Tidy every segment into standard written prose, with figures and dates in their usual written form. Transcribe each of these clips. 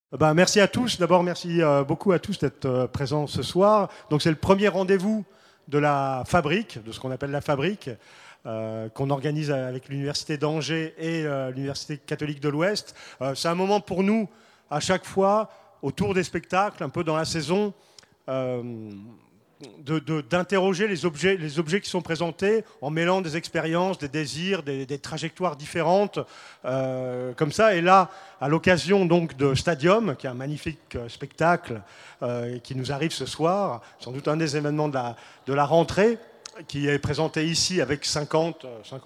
Merci à tous. D'abord, merci beaucoup à tous d'être présents ce soir. Donc, c'est le premier rendez-vous de la fabrique, de ce qu'on appelle la fabrique, qu'on organise avec l'Université d'Angers et l'Université catholique de l'Ouest. C'est un moment pour nous, à chaque fois, autour des spectacles, un peu dans la saison, d'interroger les objets qui sont présentés en mêlant des expériences, des désirs, des trajectoires différentes, comme ça. Et là, à l'occasion donc de Stadium, qui est un magnifique spectacle qui nous arrive ce soir, sans doute un des événements de la rentrée, qui est présenté ici avec 50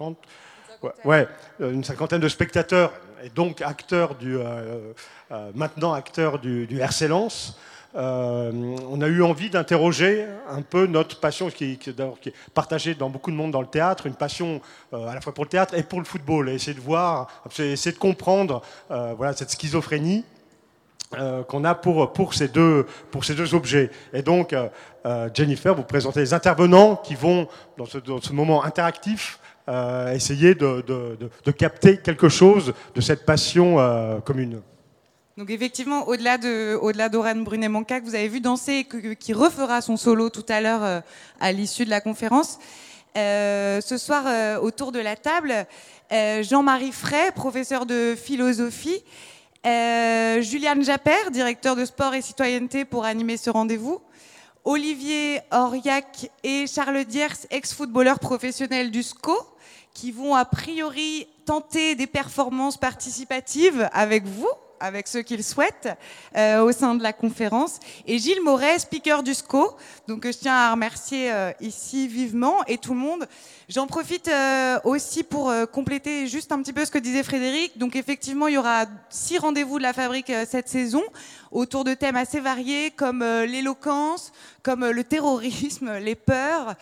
une cinquantaine de spectateurs, et donc maintenant acteurs du RC Lens. On a eu envie d'interroger un peu notre passion qui est partagée dans beaucoup de monde dans le théâtre, une passion à la fois pour le théâtre et pour le football, et essayer de comprendre cette schizophrénie qu'on a pour ces deux objets. Et donc, Jennifer, vous présentez les intervenants qui vont, dans ce moment interactif, essayer de capter quelque chose de cette passion commune. Donc effectivement, au-delà d'Oran Brunet-Manca, que vous avez vu danser, qui refera son solo tout à l'heure à l'issue de la conférence, ce soir, autour de la table, Jean-Marie Fray, professeur de philosophie, Juliane Japper, directeur de sport et citoyenneté pour animer ce rendez-vous, Olivier Auriac et Charles Diers, ex-footballeur professionnel du SCO, qui vont a priori tenter des performances participatives avec vous, avec ceux qui le souhaitent, au sein de la conférence. Et Gilles Moret, speaker du SCO. Donc je tiens à remercier ici vivement et tout le monde. J'en profite aussi pour compléter juste un petit peu ce que disait Frédéric. Donc effectivement, il y aura 6 rendez-vous de la fabrique cette saison, autour de thèmes assez variés comme l'éloquence, comme le terrorisme, les peurs,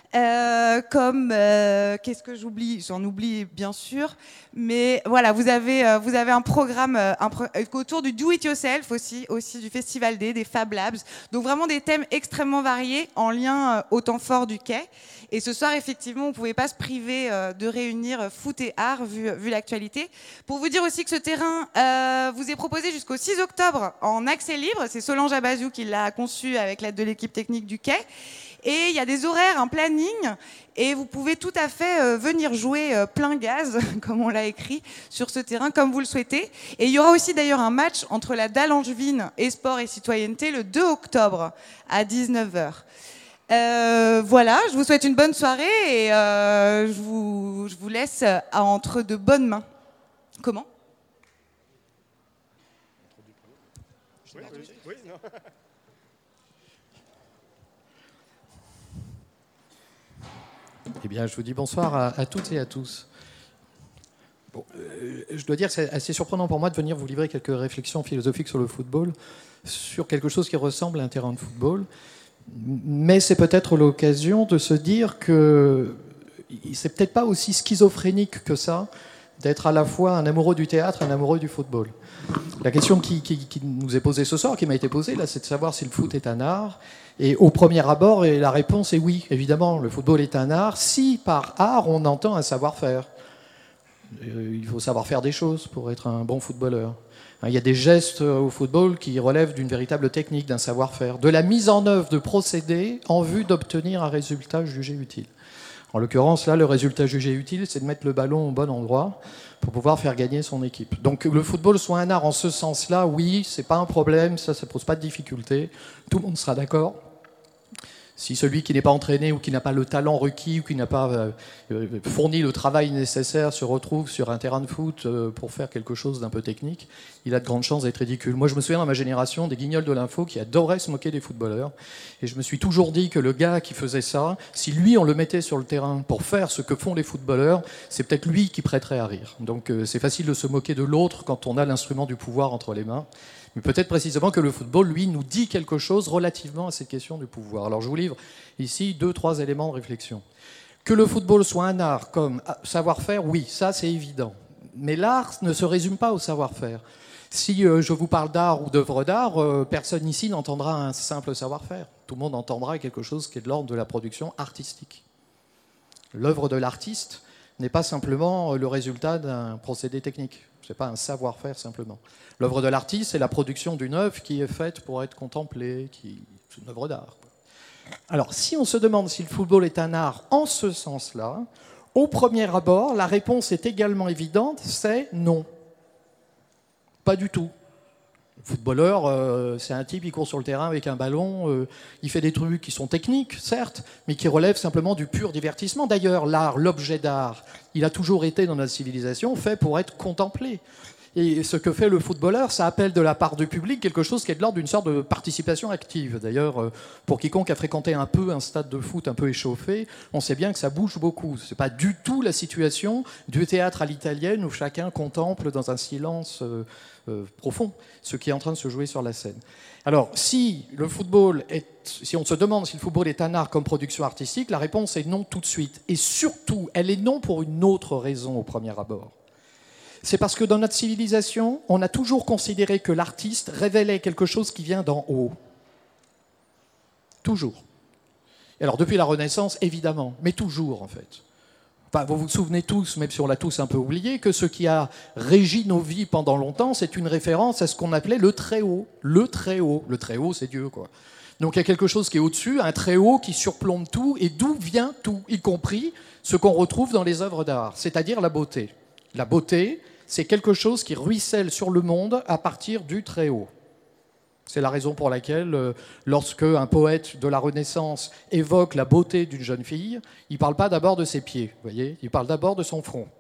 qu'est-ce que j'oublie? J'en oublie bien sûr, mais voilà, vous avez un programme autour du do it yourself aussi du Festival des Fab Labs, donc vraiment des thèmes extrêmement variés en lien au temps fort du Quai. Et ce soir, effectivement, on ne pouvait pas se priver de réunir foot et art vu l'actualité. Pour vous dire aussi que ce terrain vous est proposé jusqu'au 6 octobre en accès libre. C'est Solange Abazou qui l'a conçu avec l'aide de l'équipe technique du Quai. Et il y a des horaires, un planning, et vous pouvez tout à fait venir jouer plein gaz, comme on l'a écrit, sur ce terrain, comme vous le souhaitez. Et il y aura aussi d'ailleurs un match entre la Dalle Angevine et Sport et Citoyenneté le 2 octobre à 19h. Voilà, je vous souhaite une bonne soirée et je vous laisse entre de bonnes mains. Comment ? Oui, non. Eh bien, je vous dis bonsoir à toutes et à tous. Bon, je dois dire que c'est assez surprenant pour moi de venir vous livrer quelques réflexions philosophiques sur le football, sur quelque chose qui ressemble à un terrain de football. Mais c'est peut-être l'occasion de se dire que c'est peut-être pas aussi schizophrénique que ça d'être à la fois un amoureux du théâtre et un amoureux du football. La question qui nous est posée ce soir, qui m'a été posée, là, c'est de savoir si le foot est un art. Et au premier abord, la réponse est oui, évidemment, le football est un art, si par art on entend un savoir-faire. Il faut savoir faire des choses pour être un bon footballeur. Il y a des gestes au football qui relèvent d'une véritable technique, d'un savoir-faire, de la mise en œuvre de procédés en vue d'obtenir un résultat jugé utile. En l'occurrence, là, le résultat jugé utile, c'est de mettre le ballon au bon endroit pour pouvoir faire gagner son équipe. Donc le football soit un art en ce sens-là, oui, c'est pas un problème, ça pose pas de difficulté, tout le monde sera d'accord. Si celui qui n'est pas entraîné ou qui n'a pas le talent requis ou qui n'a pas fourni le travail nécessaire se retrouve sur un terrain de foot pour faire quelque chose d'un peu technique, il a de grandes chances d'être ridicule. Moi, je me souviens dans ma génération des guignols de l'info qui adoraient se moquer des footballeurs. Et je me suis toujours dit que le gars qui faisait ça, si lui, on le mettait sur le terrain pour faire ce que font les footballeurs, c'est peut-être lui qui prêterait à rire. Donc c'est facile de se moquer de l'autre quand on a l'instrument du pouvoir entre les mains. Mais peut-être précisément que le football, lui, nous dit quelque chose relativement à cette question du pouvoir. Alors je vous livre ici 2-3 éléments de réflexion. Que le football soit un art comme savoir-faire, oui, ça c'est évident. Mais l'art ne se résume pas au savoir-faire. Si je vous parle d'art ou d'œuvre d'art, personne ici n'entendra un simple savoir-faire. Tout le monde entendra quelque chose qui est de l'ordre de la production artistique. L'œuvre de l'artiste n'est pas simplement le résultat d'un procédé technique. Ce n'est pas un savoir-faire simplement. L'œuvre de l'artiste, c'est la production d'une œuvre qui est faite pour être contemplée, c'est une œuvre d'art. Alors, si on se demande si le football est un art en ce sens-là, au premier abord, la réponse est également évidente, c'est non. Pas du tout. Le footballeur, c'est un type qui court sur le terrain avec un ballon, il fait des trucs qui sont techniques, certes, mais qui relèvent simplement du pur divertissement. D'ailleurs, l'art, l'objet d'art, il a toujours été dans notre civilisation fait pour être contemplé. Et ce que fait le footballeur, ça appelle de la part du public quelque chose qui est de l'ordre d'une sorte de participation active. D'ailleurs, pour quiconque a fréquenté un peu un stade de foot un peu échauffé, on sait bien que ça bouge beaucoup. Ce n'est pas du tout la situation du théâtre à l'italienne où chacun contemple dans un silence profond ce qui est en train de se jouer sur la scène. Alors, si on se demande si le football est un art comme production artistique, la réponse est non tout de suite. Et surtout, elle est non pour une autre raison au premier abord. C'est parce que dans notre civilisation, on a toujours considéré que l'artiste révélait quelque chose qui vient d'en haut. Toujours. Et alors, depuis la Renaissance, évidemment, mais toujours en fait. Enfin, vous vous souvenez tous, même si on l'a tous un peu oublié, que ce qui a régi nos vies pendant longtemps, c'est une référence à ce qu'on appelait le Très-Haut. Le Très-Haut. Le Très-Haut, c'est Dieu, quoi. Donc il y a quelque chose qui est au-dessus, un Très-Haut qui surplombe tout, et d'où vient tout, y compris ce qu'on retrouve dans les œuvres d'art, c'est-à-dire la beauté. La beauté, c'est quelque chose qui ruisselle sur le monde à partir du Très-Haut. C'est la raison pour laquelle, lorsque un poète de la Renaissance évoque la beauté d'une jeune fille, il ne parle pas d'abord de ses pieds, vous voyez, il parle d'abord de son front,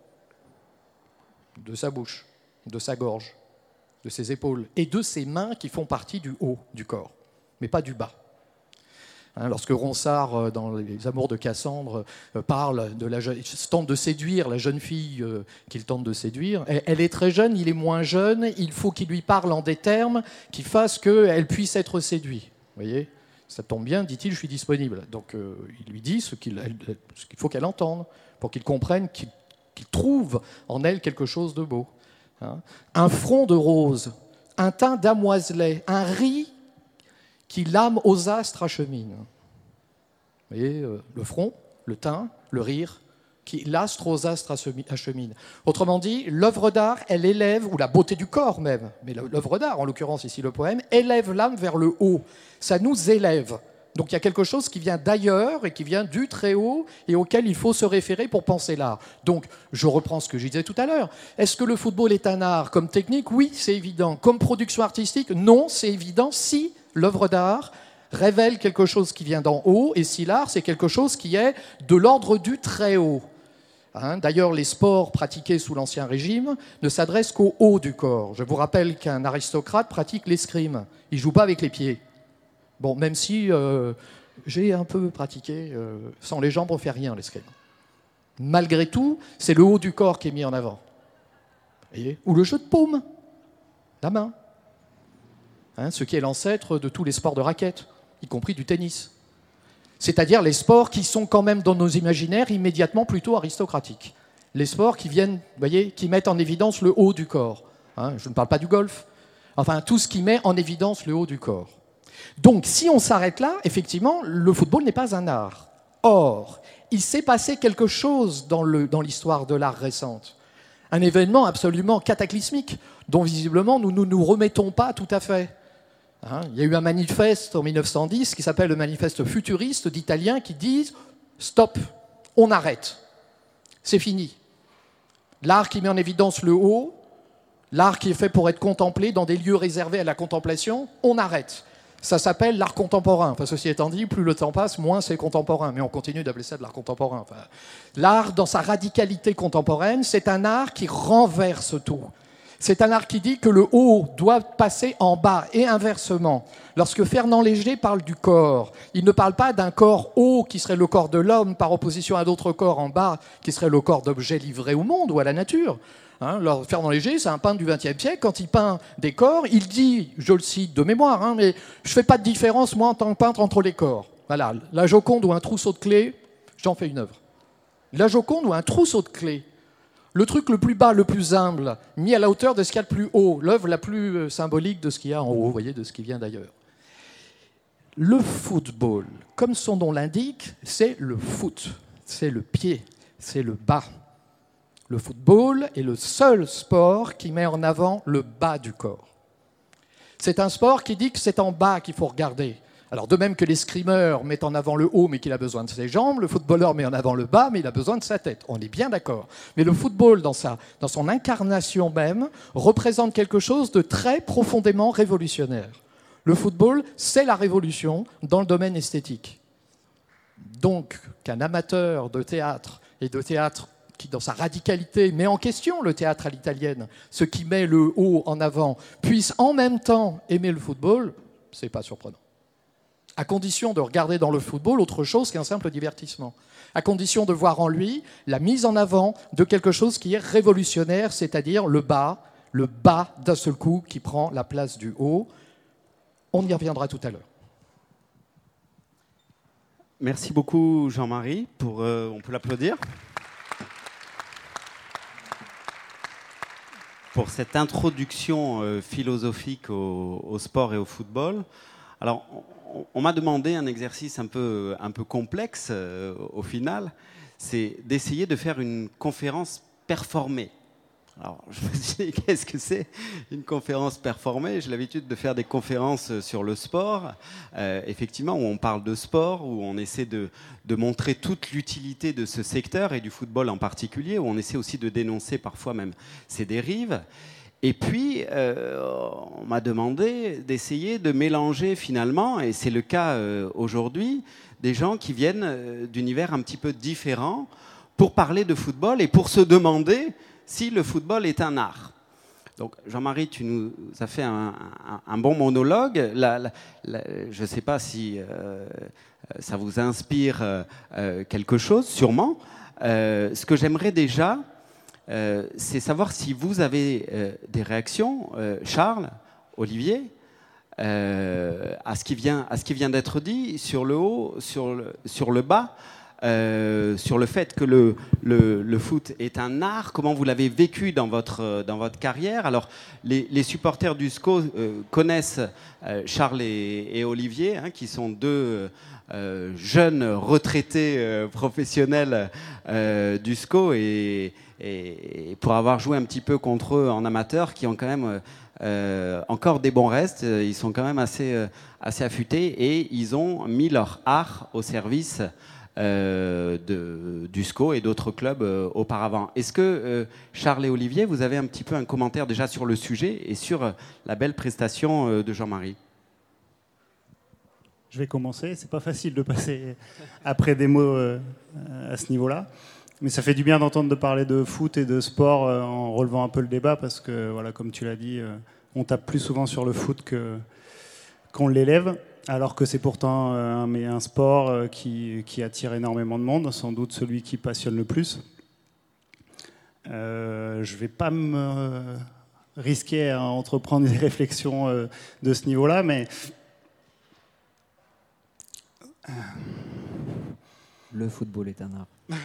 de sa bouche, de sa gorge, de ses épaules et de ses mains qui font partie du haut du corps, mais pas du bas. Lorsque Ronsard, dans Les Amours de Cassandre, tente de séduire la jeune fille qu'il tente de séduire, elle est très jeune, il est moins jeune, il faut qu'il lui parle en des termes qui fassent qu'elle puisse être séduite. Vous voyez ? Ça tombe bien, dit-il, je suis disponible. Donc il lui dit ce qu'il faut qu'elle entende, pour qu'il comprenne, qu'il trouve en elle quelque chose de beau. Un front de rose, un teint damoiselet, un riz qui l'âme aux astres achemine. Vous voyez, le front, le teint, le rire, qui l'astre aux astres achemine. Autrement dit, l'œuvre d'art, elle élève, ou la beauté du corps même, mais l'œuvre d'art, en l'occurrence ici le poème, élève l'âme vers le haut. Ça nous élève. Donc il y a quelque chose qui vient d'ailleurs et qui vient du très haut et auquel il faut se référer pour penser l'art. Donc je reprends ce que je disais tout à l'heure. Est-ce que le football est un art comme technique ? Oui, c'est évident. Comme production artistique ? Non, c'est évident si l'œuvre d'art révèle quelque chose qui vient d'en haut et si l'art, c'est quelque chose qui est de l'ordre du très haut. D'ailleurs, les sports pratiqués sous l'Ancien Régime ne s'adressent qu'au haut du corps. Je vous rappelle qu'un aristocrate pratique l'escrime. Il ne joue pas avec les pieds. Bon, même si j'ai un peu pratiqué, sans les jambes, on ne fait rien, l'escrime. Malgré tout, c'est le haut du corps qui est mis en avant. Vous voyez ? Ou le jeu de paume, la main. Ce qui est l'ancêtre de tous les sports de raquettes, y compris du tennis. C'est-à-dire les sports qui sont quand même dans nos imaginaires immédiatement plutôt aristocratiques. Les sports qui viennent, vous voyez, qui mettent en évidence le haut du corps. Je ne parle pas du golf. Enfin, tout ce qui met en évidence le haut du corps. Donc, si on s'arrête là, effectivement, le football n'est pas un art. Or, il s'est passé quelque chose dans l'histoire de l'art récente. Un événement absolument cataclysmique, dont visiblement nous ne nous remettons pas tout à fait. Il y a eu un manifeste en 1910 qui s'appelle le manifeste futuriste d'Italiens qui disent « Stop, on arrête, c'est fini ». L'art qui met en évidence le haut, l'art qui est fait pour être contemplé dans des lieux réservés à la contemplation, on arrête. Ça s'appelle l'art contemporain. Enfin, ceci étant dit, plus le temps passe, moins c'est contemporain. Mais on continue d'appeler ça de l'art contemporain. L'art, dans sa radicalité contemporaine, c'est un art qui renverse tout. C'est un art qui dit que le haut doit passer en bas et inversement. Lorsque Fernand Léger parle du corps, il ne parle pas d'un corps haut qui serait le corps de l'homme par opposition à d'autres corps en bas qui serait le corps d'objets livrés au monde ou à la nature. Fernand Léger, c'est un peintre du XXe siècle. Quand il peint des corps, il dit, je le cite de mémoire, mais je ne fais pas de différence, moi, en tant que peintre, entre les corps. Voilà, la Joconde ou un trousseau de clés, j'en fais une œuvre. La Joconde ou un trousseau de clés, le truc le plus bas, le plus humble, mis à la hauteur de ce qu'il y a de plus haut, l'œuvre la plus symbolique de ce qu'il y a en haut, vous voyez, de ce qui vient d'ailleurs. Le football, comme son nom l'indique, c'est le foot, c'est le pied, c'est le bas. Le football est le seul sport qui met en avant le bas du corps. C'est un sport qui dit que c'est en bas qu'il faut regarder. Alors de même que l'escrimeur met en avant le haut mais qu'il a besoin de ses jambes, le footballeur met en avant le bas mais il a besoin de sa tête. On est bien d'accord. Mais le football, dans son incarnation même, représente quelque chose de très profondément révolutionnaire. Le football, c'est la révolution dans le domaine esthétique. Donc qu'un amateur de théâtre et de théâtre qui, dans sa radicalité, met en question le théâtre à l'italienne, ce qui met le haut en avant, puisse en même temps aimer le football, c'est pas surprenant. À condition de regarder dans le football autre chose qu'un simple divertissement. À condition de voir en lui la mise en avant de quelque chose qui est révolutionnaire, c'est-à-dire le bas d'un seul coup qui prend la place du haut. On y reviendra tout à l'heure. Merci beaucoup Jean-Marie. On peut l'applaudir. Pour cette introduction philosophique au sport et au football. Alors, on m'a demandé un exercice un peu complexe au final, c'est d'essayer de faire une conférence performée. Alors, je me suis dit, qu'est-ce que c'est une conférence performée ? J'ai l'habitude de faire des conférences sur le sport, effectivement, où on parle de sport, où on essaie de montrer toute l'utilité de ce secteur, et du football en particulier, où on essaie aussi de dénoncer parfois même ses dérives. Et puis, on m'a demandé d'essayer de mélanger finalement, et c'est le cas aujourd'hui, des gens qui viennent d'univers un petit peu différents pour parler de football et pour se demander si le football est un art. Donc, Jean-Marie, tu nous as fait un bon monologue. Je ne sais pas si ça vous inspire quelque chose, sûrement. Ce que j'aimerais déjà, c'est savoir si vous avez des réactions, Charles, Olivier, à ce qui vient d'être dit sur le haut, sur le bas, sur le fait que le foot est un art. Comment vous l'avez vécu dans votre carrière? Alors, les supporters du SCO connaissent Charles et Olivier, hein, qui sont deux jeunes retraités professionnels du SCO, et pour avoir joué un petit peu contre eux en amateur, qui ont quand même encore des bons restes, ils sont quand même assez affûtés, et ils ont mis leur art au service du SCO et d'autres clubs auparavant. Est-ce que Charles et Olivier, vous avez un petit peu un commentaire déjà sur le sujet et sur la belle prestation de Jean-Marie? Je vais commencer. C'est pas facile de passer après des mots à ce niveau-là, mais ça fait du bien d'entendre de parler de foot et de sport en relevant un peu le débat, parce que voilà, comme tu l'as dit, on tape plus souvent sur le foot qu'on l'élève, alors que c'est pourtant un sport qui attire énormément de monde, sans doute celui qui passionne le plus. Je ne vais pas me risquer à entreprendre des réflexions de ce niveau-là, mais le football est un art.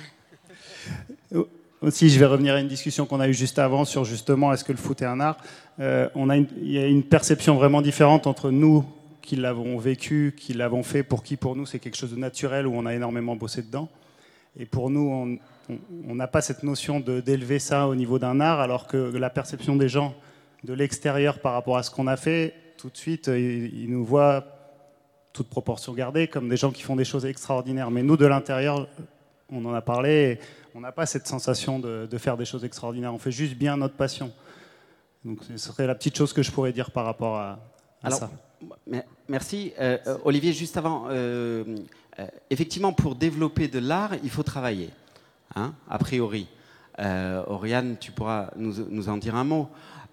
Aussi, je vais revenir à une discussion qu'on a eue juste avant sur justement est-ce que le foot est un art. Il y a une perception vraiment différente entre nous qui l'avons vécu, qui l'avons fait, pour nous c'est quelque chose de naturel, où on a énormément bossé dedans. Et pour nous, on n'a pas cette notion d'élever ça au niveau d'un art, alors que la perception des gens de l'extérieur par rapport à ce qu'on a fait, tout de suite, ils nous voient, toute proportion gardée, comme des gens qui font des choses extraordinaires. Mais nous, de l'intérieur, on en a parlé, on n'a pas cette sensation de faire des choses extraordinaires. On fait juste bien notre passion. Donc ce serait la petite chose que je pourrais dire par rapport à ça. Merci. Olivier, juste avant, effectivement, pour développer de l'art, il faut travailler, hein, a priori. Oriane, tu pourras nous en dire un mot.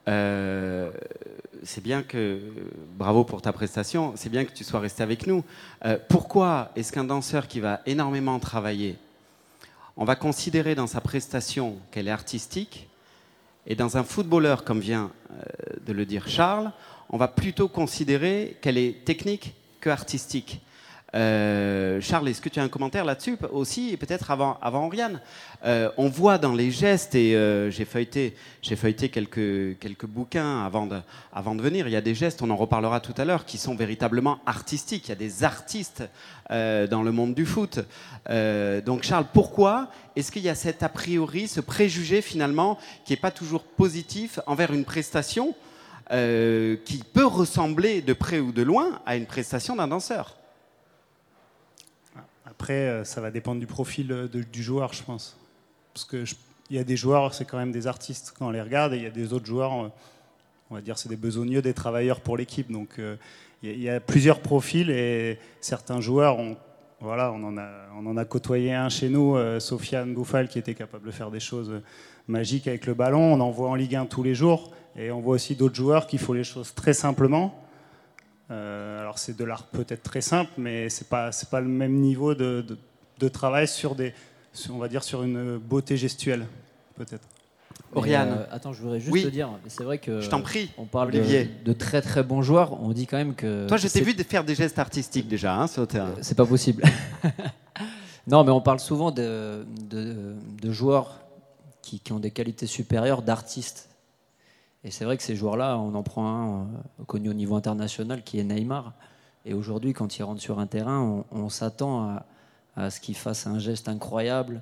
C'est bien que, bravo pour ta prestation, c'est bien que tu sois resté avec nous. Pourquoi est-ce qu'un danseur qui va énormément travailler, on va considérer dans sa prestation qu'elle est artistique, et dans un footballeur, comme vient de le dire Charles, on va plutôt considérer qu'elle est technique que artistique? Charles, est-ce que tu as un commentaire là-dessus aussi, et peut-être avant Oriane? On voit dans les gestes, et j'ai feuilleté quelques bouquins avant de venir, il y a des gestes, on en reparlera tout à l'heure, qui sont véritablement artistiques. Il y a des artistes dans le monde du foot. Donc Charles, pourquoi est-ce qu'il y a cet a priori, ce préjugé finalement, qui n'est pas toujours positif envers une prestation qui peut ressembler de près ou de loin à une prestation d'un danseur? Après, ça va dépendre du profil du joueur, je pense. Parce qu'il y a des joueurs, c'est quand même des artistes quand on les regarde, et il y a des autres joueurs, on va dire, c'est des besogneux, des travailleurs pour l'équipe. Donc il y a plusieurs profils, et certains joueurs, on en a côtoyé un chez nous, Sofiane Boufal, qui était capable de faire des choses magiques avec le ballon. On en voit en Ligue 1 tous les jours, et on voit aussi d'autres joueurs qui font les choses très simplement. Alors c'est de l'art peut-être très simple, mais c'est pas le même niveau de travail on va dire sur une beauté gestuelle, peut-être. Oriane. Attends, je voudrais juste te dire, c'est vrai que je t'en prie, on parle Olivier. de très très bons joueurs. On dit quand même que. Toi, je t'ai vu faire des gestes artistiques déjà, hein, sur le terrain. C'est pas possible. Non, mais on parle souvent de joueurs qui ont des qualités supérieures d'artistes. Et c'est vrai que ces joueurs-là, on en prend un connu au niveau international qui est Neymar. Et aujourd'hui, quand il rentre sur un terrain, on s'attend à ce qu'il fasse un geste incroyable,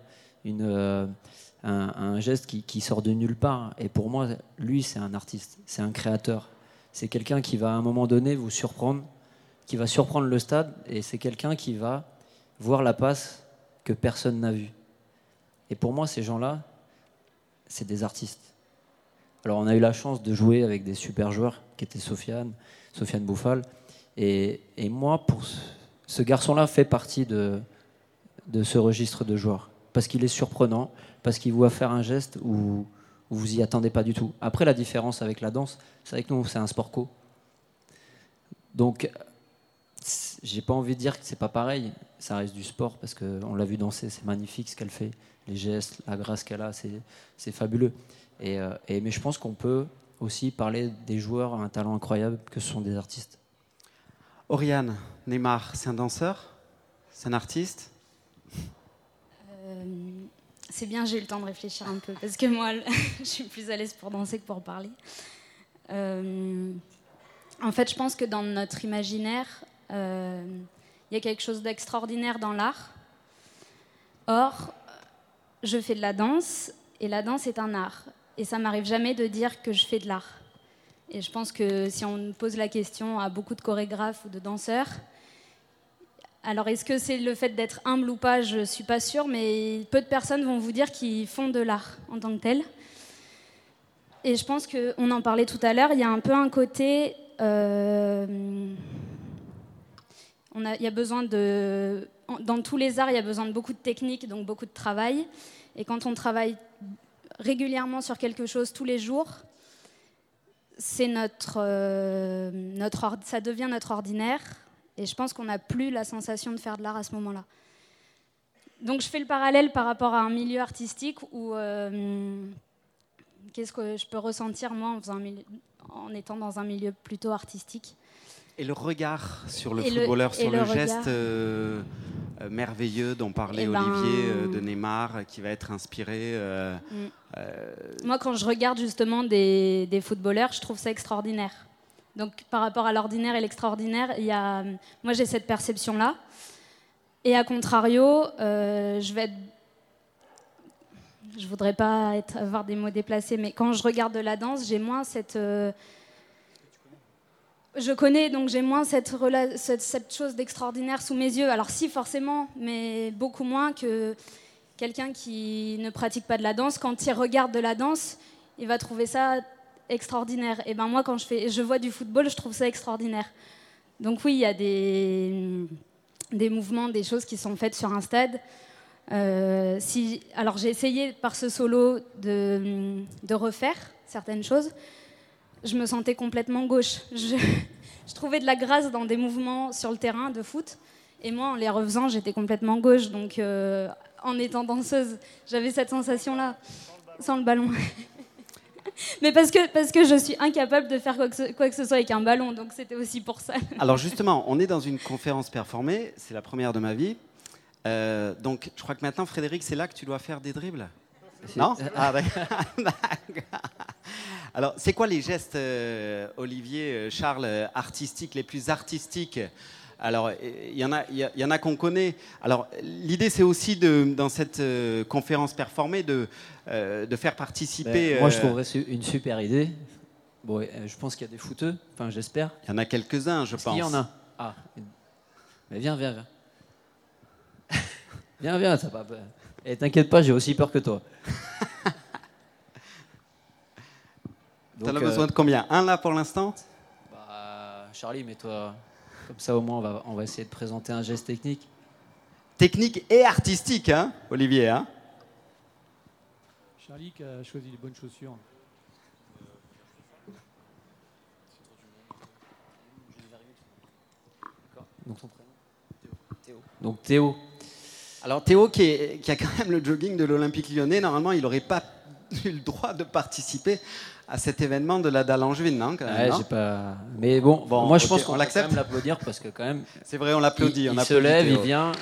un geste qui sort de nulle part. Et pour moi, lui, c'est un artiste, c'est un créateur. C'est quelqu'un qui va à un moment donné vous surprendre, qui va surprendre le stade. Et c'est quelqu'un qui va voir la passe que personne n'a vue. Et pour moi, ces gens-là, c'est des artistes. Alors on a eu la chance de jouer avec des super joueurs qui étaient Sofiane Boufal. Et moi, pour ce garçon-là fait partie de ce registre de joueurs. Parce qu'il est surprenant, parce qu'il vous va faire un geste où vous y attendez pas du tout. Après, la différence avec la danse, c'est vrai que nous, c'est un sport co. Donc, j'ai pas envie de dire que c'est pas pareil. Ça reste du sport, parce qu'on l'a vu danser, c'est magnifique ce qu'elle fait. Les gestes, la grâce qu'elle a, c'est fabuleux. Mais je pense qu'on peut aussi parler des joueurs à un talent incroyable, que ce sont des artistes. Oriane, Neymar, c'est un danseur? C'est un artiste? C'est bien, j'ai eu le temps de réfléchir un peu, parce que moi, je suis plus à l'aise pour danser que pour parler. En fait, je pense que dans notre imaginaire, il y a quelque chose d'extraordinaire dans l'art. Or, je fais de la danse, et la danse est un art. Et ça m'arrive jamais de dire que je fais de l'art. Et je pense que si on pose la question à beaucoup de chorégraphes ou de danseurs, alors est-ce que c'est le fait d'être humble ou pas, je suis pas sûre, mais peu de personnes vont vous dire qu'ils font de l'art en tant que tel. Et je pense qu'on en parlait tout à l'heure, il y a un peu un côté... il y a besoin de... Dans tous les arts, il y a besoin de beaucoup de technique, donc beaucoup de travail. Et quand on travaille régulièrement sur quelque chose tous les jours, c'est ça devient notre ordinaire. Et je pense qu'on n'a plus la sensation de faire de l'art à ce moment-là. Donc je fais le parallèle par rapport à un milieu artistique où qu'est-ce que je peux ressentir moi en étant dans un milieu plutôt artistique. Et le regard sur le footballeur, sur le geste merveilleux dont parlait Olivier de Neymar, qui va être inspiré. Moi, quand je regarde justement des footballeurs, je trouve ça extraordinaire. Donc, par rapport à l'ordinaire et l'extraordinaire, moi, j'ai cette perception-là. Et à contrario, je voudrais pas avoir des mots déplacés, mais quand je regarde de la danse, j'ai moins cette... Je connais, donc j'ai moins cette chose d'extraordinaire sous mes yeux. Alors si, forcément, mais beaucoup moins que quelqu'un qui ne pratique pas de la danse. Quand il regarde de la danse, il va trouver ça extraordinaire. Et ben moi, quand je vois du football, je trouve ça extraordinaire. Donc oui, il y a des mouvements, des choses qui sont faites sur un stade. Alors j'ai essayé par ce solo de refaire certaines choses. Je me sentais complètement gauche. Je trouvais de la grâce dans des mouvements sur le terrain de foot. Et moi, en les refaisant, j'étais complètement gauche. Donc, en étant danseuse, j'avais cette sensation-là, sans le ballon. Mais parce que je suis incapable de faire quoi que ce soit avec un ballon, donc c'était aussi pour ça. Alors justement, on est dans une conférence performée, c'est la première de ma vie. Donc je crois que maintenant, Frédéric, c'est là que tu dois faire des dribbles. Non? Ah, d'accord. Alors, c'est quoi les gestes, Olivier, Charles, artistiques, les plus artistiques? Alors, il y en a qu'on connaît. Alors, l'idée, c'est aussi, dans cette conférence performée, de faire participer... Moi, je trouverais une super idée. Bon, je pense qu'il y a des footeux, enfin, j'espère. Il y en a quelques-uns, je pense. Il y en a. Ah, mais viens. viens, ça va. Et t'inquiète pas, j'ai aussi peur que toi. T'en as besoin de combien? Un là pour l'instant? Charlie, mets-toi. Comme ça, au moins, on va essayer de présenter un geste technique. Technique et artistique, hein, Olivier, hein? Charlie qui a choisi les bonnes chaussures. Donc ton prénom? Théo. Donc Théo. Alors Théo qui a quand même le jogging de l'Olympique Lyonnais, normalement il n'aurait pas eu le droit de participer à cet événement de la dalle angevine, non, quand même, non? J'ai pas. Mais bon, moi je pense qu'on va quand l'accepte. même l'applaudir parce que quand même. C'est vrai, on l'applaudit. Il se lève, il vient.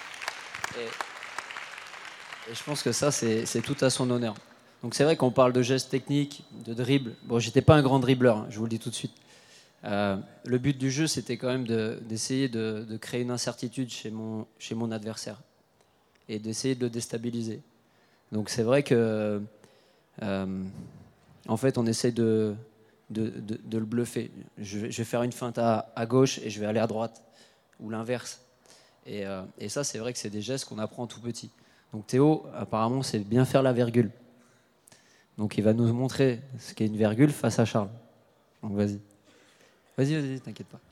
Et je pense que ça c'est tout à son honneur. Donc c'est vrai qu'on parle de gestes techniques, de dribble. Bon, j'étais pas un grand dribbleur, hein, je vous le dis tout de suite. Le but du jeu, c'était quand même d'essayer de créer une incertitude chez mon adversaire et d'essayer de le déstabiliser. Donc c'est vrai que, en fait, on essaie de le bluffer. Je vais faire une feinte à gauche et je vais aller à droite, ou l'inverse. Et ça, c'est vrai que c'est des gestes qu'on apprend tout petit. Donc Théo, apparemment, c'est bien faire la virgule. Donc il va nous montrer ce qu'est une virgule face à Charles. Donc vas-y. Vas-y, t'inquiète pas.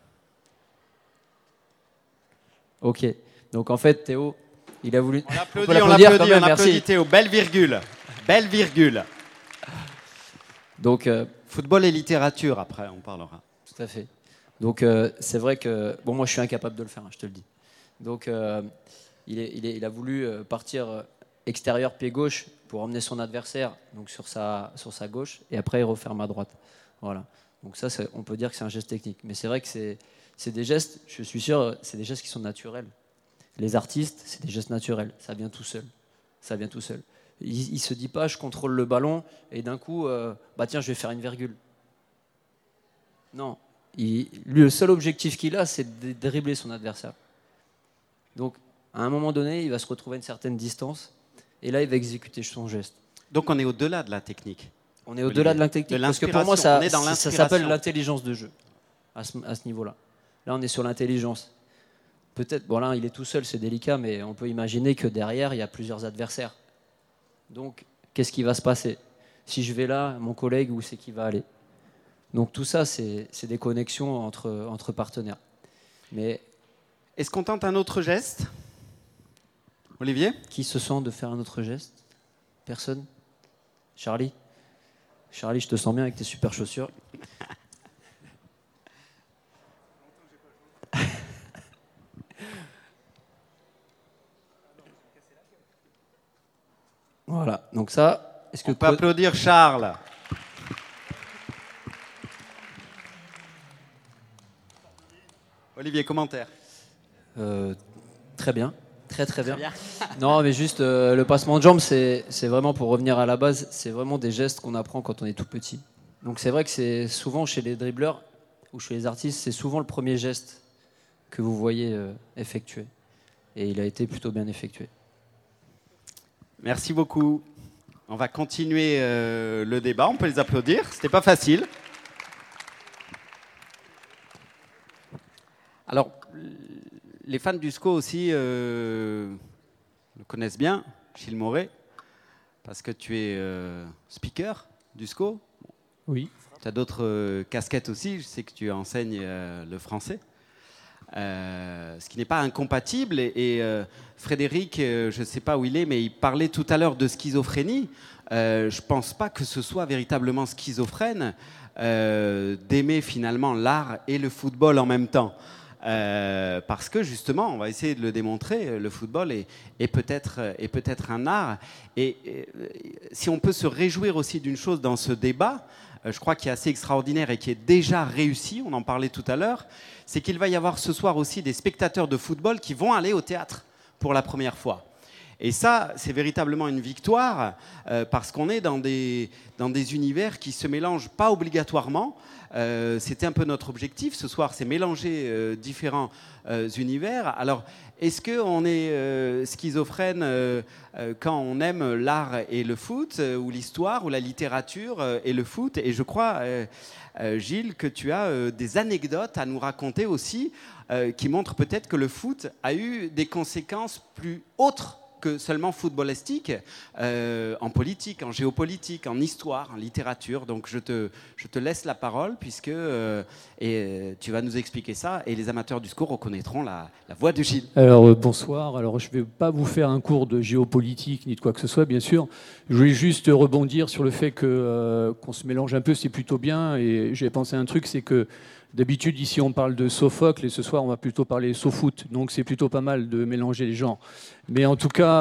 Ok. Donc en fait, Théo, il a voulu... On applaudit Théo. Belle virgule. Donc, football et littérature, après, on parlera. Tout à fait. Donc c'est vrai que... Bon, moi je suis incapable de le faire, hein, je te le dis. Donc il a voulu partir extérieur pied gauche pour emmener son adversaire donc sur sa gauche et après il referme à droite. Voilà. Donc ça, on peut dire que c'est un geste technique. Mais c'est vrai que c'est des gestes, je suis sûr, c'est des gestes qui sont naturels. Les artistes, c'est des gestes naturels. Ça vient tout seul. Il ne se dit pas, je contrôle le ballon et d'un coup, tiens, je vais faire une virgule. Non. Lui, le seul objectif qu'il a, c'est de dribbler son adversaire. Donc, à un moment donné, il va se retrouver à une certaine distance et là, il va exécuter son geste. Donc, on est au-delà de la technique. On est au-delà de la technique. Parce que pour moi, ça s'appelle l'intelligence de jeu, à ce niveau-là. Là, on est sur l'intelligence. Peut-être, bon là, il est tout seul, c'est délicat, mais on peut imaginer que derrière, il y a plusieurs adversaires. Donc, qu'est-ce qui va se passer? Si je vais là, mon collègue, où c'est qu'il va aller? Donc, tout ça, c'est des connexions entre partenaires. Mais est-ce qu'on tente un autre geste? Olivier? Qui se sent de faire un autre geste? Personne? Charlie, je te sens bien avec tes super chaussures. Voilà, donc ça... Est-ce que on peut applaudir Charles? Olivier, commentaire? Très bien. Très bien. Non, mais juste le passement de jambes, c'est vraiment, pour revenir à la base, c'est vraiment des gestes qu'on apprend quand on est tout petit. Donc c'est vrai que c'est souvent chez les dribbleurs ou chez les artistes, c'est souvent le premier geste que vous voyez effectuer. Et il a été plutôt bien effectué. Merci beaucoup. On va continuer le débat. On peut les applaudir. C'était pas facile. Alors, les fans du SCO aussi le connaissent bien, Gilles Moret, parce que tu es speaker du SCO. Oui. Tu as d'autres casquettes aussi. Je sais que tu enseignes le français, ce qui n'est pas incompatible. Et Frédéric, je ne sais pas où il est, mais il parlait tout à l'heure de schizophrénie. Je ne pense pas que ce soit véritablement schizophrène d'aimer finalement l'art et le football en même temps. Parce que justement, on va essayer de le démontrer, le football est peut-être un art. Et si on peut se réjouir aussi d'une chose dans ce débat, je crois qui est assez extraordinaire et qui est déjà réussi, on en parlait tout à l'heure, c'est qu'il va y avoir ce soir aussi des spectateurs de football qui vont aller au théâtre pour la première fois. Et ça, c'est véritablement une victoire parce qu'on est dans des univers qui se mélangent pas obligatoirement. C'était un peu notre objectif ce soir, c'est mélanger différents univers. Alors, est-ce qu'on est schizophrène quand on aime l'art et le foot, ou l'histoire, ou la littérature et le foot? Et je crois, Gilles, que tu as des anecdotes à nous raconter aussi qui montrent peut-être que le foot a eu des conséquences plus autres que seulement footballistique, en politique, en géopolitique, en histoire, en littérature. Donc je te laisse la parole puisque tu vas nous expliquer ça et les amateurs du score reconnaîtront la voix de Gilles. Alors bonsoir, alors je ne vais pas vous faire un cours de géopolitique ni de quoi que ce soit, bien sûr. Je voulais juste rebondir sur le fait qu'on se mélange un peu, c'est plutôt bien. Et j'ai pensé à un truc, c'est que d'habitude, ici, on parle de Sophocle et ce soir, on va plutôt parler SoFoot. Donc, c'est plutôt pas mal de mélanger les genres. Mais en tout cas,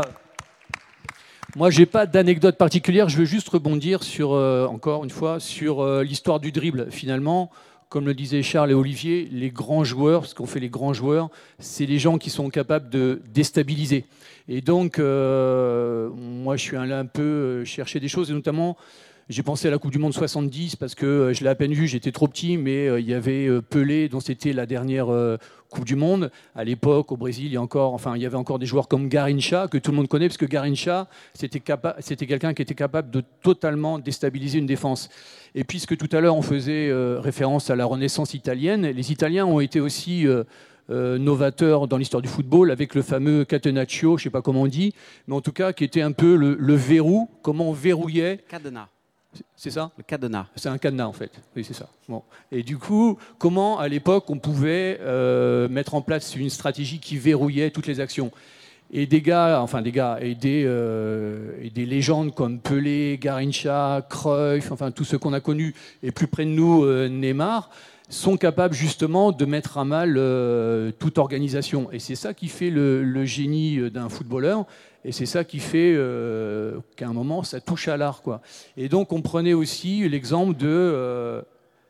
moi, je n'ai pas d'anecdote particulière. Je veux juste rebondir encore une fois, sur l'histoire du dribble. Finalement, comme le disaient Charles et Olivier, les grands joueurs, ce qu'ont fait les grands joueurs, c'est les gens qui sont capables de déstabiliser. Et donc, moi, je suis allé un peu chercher des choses, et notamment... J'ai pensé à la Coupe du Monde 70 parce que je l'ai à peine vue, j'étais trop petit, mais il y avait Pelé, dont c'était la dernière Coupe du Monde. À l'époque, au Brésil, il y avait encore des joueurs comme Garrincha, que tout le monde connaît, parce que Garrincha, c'était quelqu'un qui était capable de totalement déstabiliser une défense. Et puisque tout à l'heure, on faisait référence à la Renaissance italienne, les Italiens ont été aussi... novateur dans l'histoire du football avec le fameux catenaccio, je ne sais pas comment on dit, mais en tout cas qui était un peu le verrou, comment on verrouillait. Cadenas. C'est ça ? Le cadenas. C'est un cadenas en fait, oui c'est ça. Bon. Et du coup, comment à l'époque on pouvait mettre en place une stratégie qui verrouillait toutes les actions ? Et des légendes comme Pelé, Garrincha, Cruyff, enfin tous ceux qu'on a connus, et plus près de nous, Neymar, sont capables justement de mettre à mal toute organisation. Et c'est ça qui fait le génie d'un footballeur, et c'est ça qui fait qu'à un moment, ça touche à l'art, quoi. Et donc, on prenait aussi l'exemple de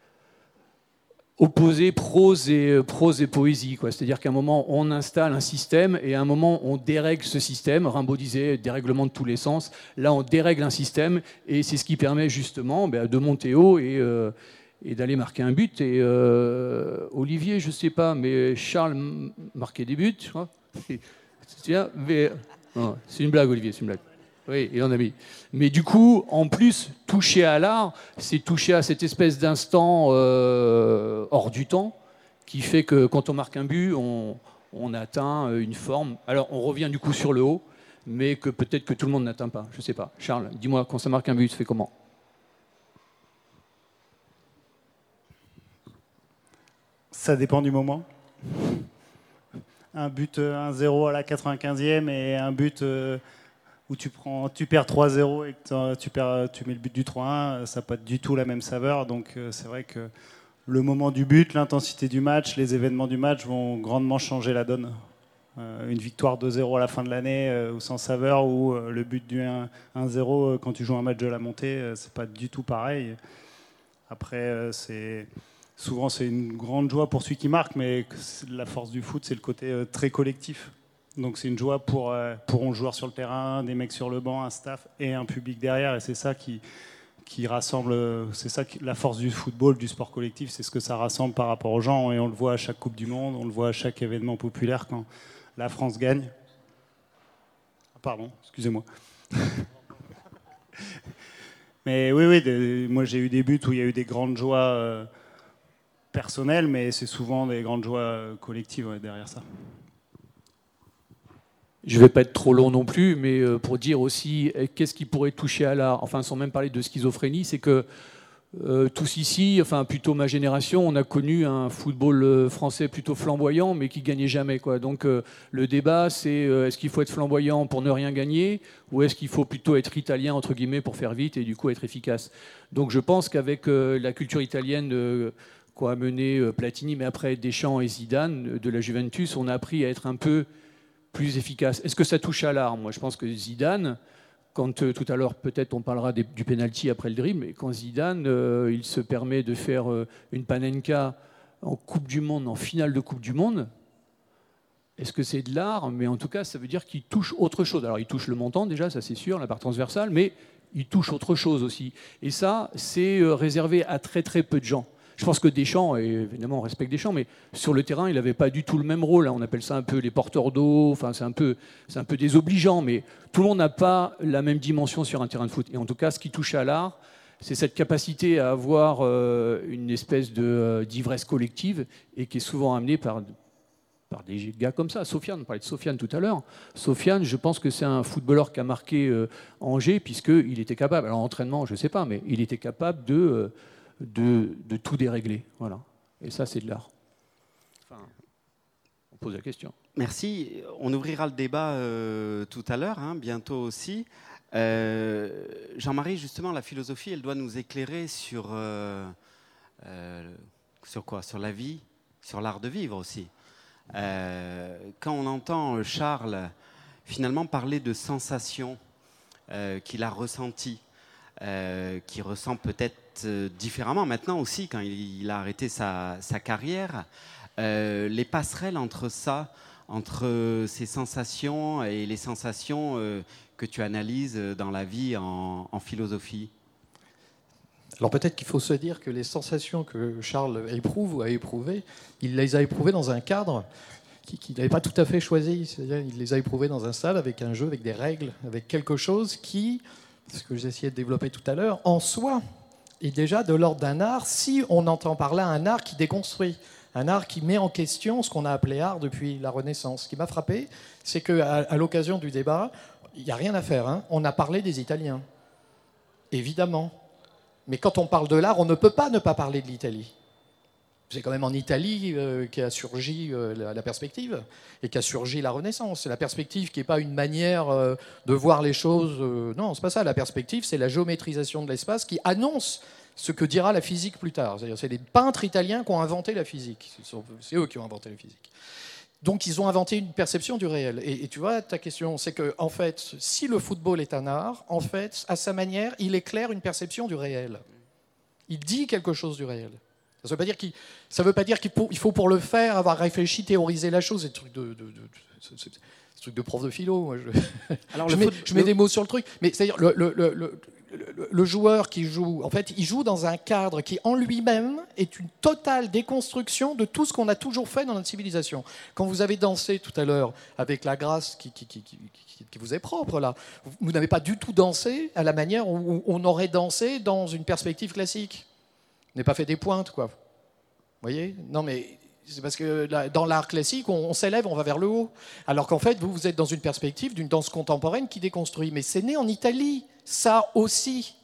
opposer prose et poésie, quoi. C'est-à-dire qu'à un moment, on installe un système, et à un moment, on dérègle ce système. Rimbaud disait dérèglement de tous les sens. Là, on dérègle un système, et c'est ce qui permet justement de monter haut et d'aller marquer un but. Et Olivier, je ne sais pas, mais Charles marquait des buts, je crois. C'est une blague, Olivier, c'est une blague. Oui, il en a mis. Mais du coup, en plus, toucher à l'art, c'est toucher à cette espèce d'instant hors du temps qui fait que quand on marque un but, on atteint une forme. Alors, on revient du coup sur le haut, mais que peut-être que tout le monde n'atteint pas. Je ne sais pas. Charles, dis-moi, quand ça marque un but, ça fait comment ? Ça dépend du moment. Un but 1-0 à la 95e et un but où tu perds 3-0 et que tu mets le but du 3-1, ça n'a pas du tout la même saveur. Donc c'est vrai que le moment du but, l'intensité du match, les événements du match vont grandement changer la donne. Une victoire 2-0 à la fin de l'année ou sans saveur, ou le but du 1-0 quand tu joues un match de la montée, c'est pas du tout pareil. Après, souvent, c'est une grande joie pour celui qui marque, mais la force du foot, c'est le côté très collectif. Donc c'est une joie pour 11 joueurs sur le terrain, des mecs sur le banc, un staff et un public derrière. Et c'est ça qui rassemble, c'est ça la force du football, du sport collectif, c'est ce que ça rassemble par rapport aux gens. Et on le voit à chaque Coupe du Monde, on le voit à chaque événement populaire quand la France gagne. Pardon, excusez-moi. Mais oui, moi j'ai eu des buts où il y a eu des grandes joies personnelles, mais c'est souvent des grandes joies collectives derrière ça. Je ne vais pas être trop long non plus, mais pour dire aussi qu'est-ce qui pourrait toucher à l'art, enfin sans même parler de schizophrénie, c'est que tous ici, enfin plutôt ma génération, on a connu un football français plutôt flamboyant, mais qui gagnait jamais, quoi. Donc le débat, c'est est-ce qu'il faut être flamboyant pour ne rien gagner, ou est-ce qu'il faut plutôt être italien entre guillemets pour faire vite et du coup être efficace. Donc je pense qu'avec la culture italienne qu'ont amené Platini, mais après Deschamps et Zidane de la Juventus, on a appris à être un peu plus efficace. Est-ce que ça touche à l'art? Moi, je pense que Zidane, quand tout à l'heure, peut-être on parlera du penalty après le dribble, mais quand Zidane, il se permet de faire une panenka en Coupe du Monde, en finale de Coupe du Monde, est-ce que c'est de l'art? Mais en tout cas, ça veut dire qu'il touche autre chose. Alors, il touche le montant déjà, ça c'est sûr, la part transversale, mais il touche autre chose aussi. Et ça, c'est réservé à très très peu de gens. Je pense que Deschamps, et évidemment on respecte Deschamps, mais sur le terrain, il n'avait pas du tout le même rôle. On appelle ça un peu les porteurs d'eau, enfin, c'est un peu désobligeant, mais tout le monde n'a pas la même dimension sur un terrain de foot. Et en tout cas, ce qui touche à l'art, c'est cette capacité à avoir une espèce d'ivresse collective et qui est souvent amenée par des gars comme ça. Sofiane, on parlait de Sofiane tout à l'heure. Sofiane, je pense que c'est un footballeur qui a marqué Angers, puisqu'il était capable, alors entraînement, je ne sais pas, mais il était capable de tout dérégler. Voilà. Et ça, c'est de l'art. Enfin, on pose la question. Merci. On ouvrira le débat tout à l'heure, bientôt aussi. Jean-Marie, justement, la philosophie, elle doit nous éclairer sur quoi? Sur la vie, sur l'art de vivre aussi. Quand on entend Charles finalement parler de sensations qu'il a ressenties, qu'il ressent peut-être différemment maintenant aussi quand il a arrêté sa carrière, les passerelles entre ça, entre ces sensations et les sensations que tu analyses dans la vie en philosophie. Alors peut-être qu'il faut se dire que les sensations que Charles éprouve ou a éprouvées, il les a éprouvées dans un cadre qu'il n'avait pas tout à fait choisi. C'est-à-dire qu'il les a éprouvées dans un stade avec un jeu, avec des règles, avec quelque chose qui, ce que j'essayais de développer tout à l'heure, en soi est déjà de l'ordre d'un art, si on entend par là un art qui déconstruit, un art qui met en question ce qu'on a appelé art depuis la Renaissance. Ce qui m'a frappé, c'est qu'à l'occasion du débat, il n'y a rien à faire. On a parlé des Italiens, évidemment. Mais quand on parle de l'art, on ne peut pas ne pas parler de l'Italie. C'est quand même en Italie qu'a surgi la perspective et qu'a surgi la Renaissance. La perspective qui n'est pas une manière de voir les choses. Non, c'est pas ça. La perspective, c'est la géométrisation de l'espace qui annonce ce que dira la physique plus tard. C'est-à-dire, c'est les peintres italiens qui ont inventé la physique. C'est eux qui ont inventé la physique. Donc, ils ont inventé une perception du réel. Et tu vois, ta question, c'est que, en fait, si le football est un art, en fait, à sa manière, il éclaire une perception du réel. Il dit quelque chose du réel. Ça ne veut pas dire qu'il faut pour le faire avoir réfléchi, théorisé la chose. C'est ce truc de prof de philo. Moi, je mets des mots sur le truc. Mais c'est-à-dire le joueur qui joue, en fait, il joue dans un cadre qui, en lui-même, est une totale déconstruction de tout ce qu'on a toujours fait dans notre civilisation. Quand vous avez dansé tout à l'heure avec la grâce qui vous est propre, là, vous n'avez pas du tout dansé à la manière où on aurait dansé dans une perspective classique. On n'a pas fait des pointes, quoi. Vous voyez? Non, mais c'est parce que dans l'art classique, on s'élève, on va vers le haut. Alors qu'en fait, vous êtes dans une perspective d'une danse contemporaine qui déconstruit. Mais c'est né en Italie, ça aussi.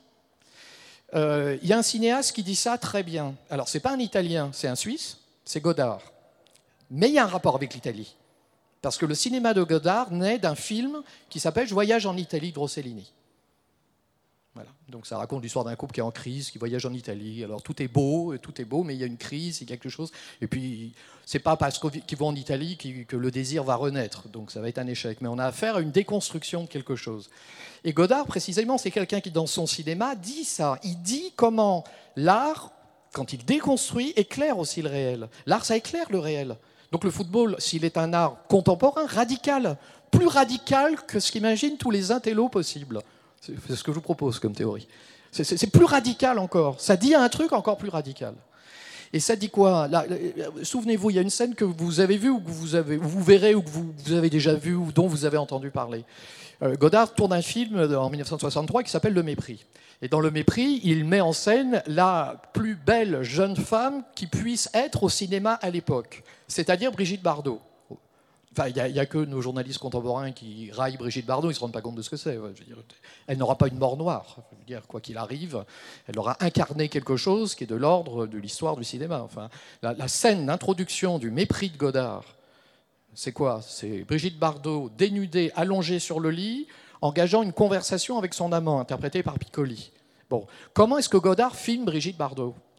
Il y a un cinéaste qui dit ça très bien. Alors, c'est pas un Italien, c'est un Suisse, c'est Godard. Mais il y a un rapport avec l'Italie. Parce que le cinéma de Godard naît d'un film qui s'appelle « Je voyage en Italie » de Rossellini. Voilà. Donc ça raconte l'histoire d'un couple qui est en crise, qui voyage en Italie. Alors tout est beau, mais il y a une crise, il y a quelque chose. Et puis, c'est pas parce qu'ils vont en Italie que le désir va renaître. Donc ça va être un échec. Mais on a affaire à une déconstruction de quelque chose. Et Godard, précisément, c'est quelqu'un qui, dans son cinéma, dit ça. Il dit comment l'art, quand il déconstruit, éclaire aussi le réel. L'art, ça éclaire le réel. Donc le football, s'il est un art contemporain, radical, plus radical que ce qu'imaginent tous les intellos possibles. C'est ce que je vous propose comme théorie. C'est plus radical encore. Ça dit un truc encore plus radical. Et ça dit quoi? Souvenez-vous, il y a une scène que vous avez vue, ou que vous verrez, ou que vous avez déjà vue, ou dont vous avez entendu parler. Godard tourne un film en 1963 qui s'appelle Le Mépris. Et dans Le Mépris, il met en scène la plus belle jeune femme qui puisse être au cinéma à l'époque, c'est-à-dire Brigitte Bardot. Enfin, il n'y a que nos journalistes contemporains qui raillent Brigitte Bardot, ils ne se rendent pas compte de ce que c'est. Elle n'aura pas une mort noire. Je veux dire, quoi qu'il arrive, elle aura incarné quelque chose qui est de l'ordre de l'histoire du cinéma. Enfin, la scène d'introduction du Mépris de Godard, c'est quoi? C'est Brigitte Bardot dénudée, allongée sur le lit, engageant une conversation avec son amant, interprété par Piccoli. Bon, comment est-ce que Godard filme Brigitte Bardot?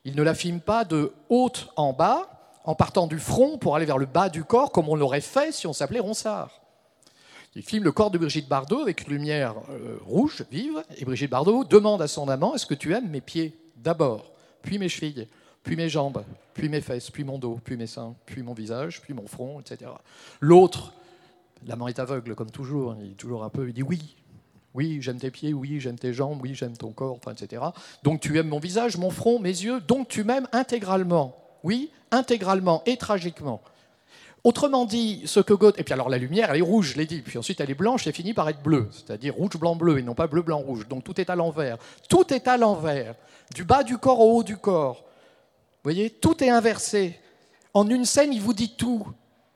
Il ne la filme pas de haut en bas, en partant du front pour aller vers le bas du corps, comme on l'aurait fait si on s'appelait Ronsard. Il filme le corps de Brigitte Bardot avec une lumière rouge, vive, et Brigitte Bardot demande à son amant « Est-ce que tu aimes mes pieds d'abord, puis mes chevilles, puis mes jambes, puis mes fesses, puis mon dos, puis mes seins, puis mon visage, puis mon front, etc. » L'autre, l'amant est aveugle comme toujours, il est toujours un peu, il dit « Oui, oui, j'aime tes pieds, oui, j'aime tes jambes, oui, j'aime ton corps, enfin, etc. Donc tu aimes mon visage, mon front, mes yeux, donc tu m'aimes intégralement. Oui, intégralement et tragiquement. » Autrement dit, ce que Godard... Et puis alors la lumière, elle est rouge, je l'ai dit, puis ensuite elle est blanche et finit par être bleue, c'est-à-dire rouge, blanc, bleu, et non pas bleu, blanc, rouge. Donc tout est à l'envers. Tout est à l'envers, du bas du corps au haut du corps. Vous voyez, tout est inversé. En une scène, il vous dit tout.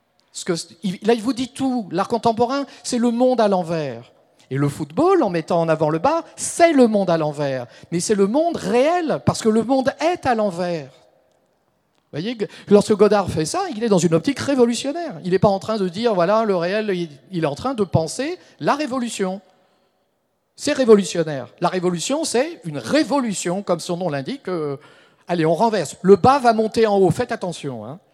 Là, il vous dit tout. L'art contemporain, c'est le monde à l'envers. Et le football, en mettant en avant le bas, c'est le monde à l'envers. Mais c'est le monde réel, parce que le monde est à l'envers. Vous voyez, lorsque Godard fait ça, il est dans une optique révolutionnaire. Il n'est pas en train de dire, voilà, le réel, il est en train de penser la révolution. C'est révolutionnaire. La révolution, c'est une révolution, comme son nom l'indique. Allez, on renverse. Le bas va monter en haut. Faites attention, hein.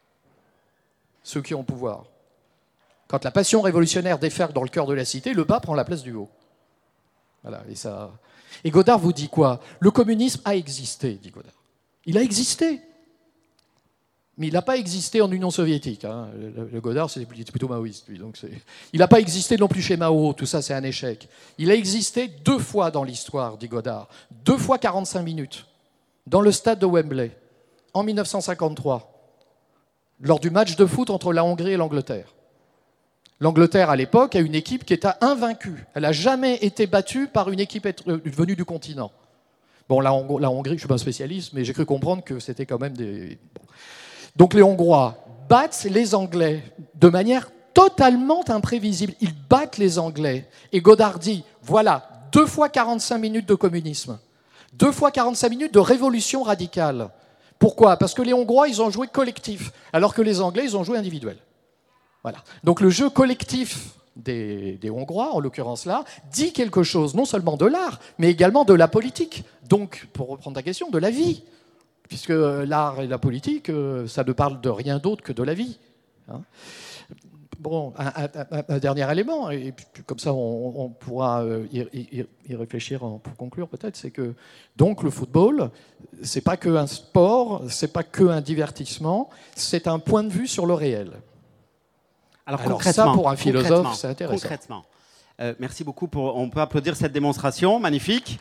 Ceux qui ont le pouvoir. Quand la passion révolutionnaire déferle dans le cœur de la cité, le bas prend la place du haut. Voilà, et Godard vous dit quoi? Le communisme a existé, dit Godard. Il a existé. Mais il n'a pas existé en Union soviétique. Hein. Le Godard, c'est plutôt maoïste, lui. Donc il n'a pas existé non plus chez Mao. Tout ça, c'est un échec. Il a existé 2 fois dans l'histoire, dit Godard. 2 fois 45 minutes. Dans le stade de Wembley, en 1953, lors du match de foot entre la Hongrie et l'Angleterre. L'Angleterre, à l'époque, a une équipe qui est invaincue. Elle n'a jamais été battue par une équipe venue du continent. Bon, la Hongrie, je ne suis pas un spécialiste, mais j'ai cru comprendre que c'était quand même des... Bon. Donc les Hongrois battent les Anglais de manière totalement imprévisible. Ils battent les Anglais. Et Godard dit, voilà, 2 fois 45 minutes de communisme. 2 fois 45 minutes de révolution radicale. Pourquoi? Parce que les Hongrois, ils ont joué collectif, alors que les Anglais, ils ont joué individuel. Voilà. Donc le jeu collectif des Hongrois, en l'occurrence là, dit quelque chose, non seulement de l'art, mais également de la politique. Donc, pour reprendre ta question, de la vie. Puisque l'art et la politique, ça ne parle de rien d'autre que de la vie. Hein. Bon, un dernier élément, et puis comme ça on pourra y réfléchir pour conclure peut-être, c'est que donc le football, c'est pas qu'un sport, c'est pas qu'un divertissement, c'est un point de vue sur le réel. Alors ça, pour un philosophe, c'est intéressant. Concrètement, merci beaucoup. On peut applaudir cette démonstration, magnifique.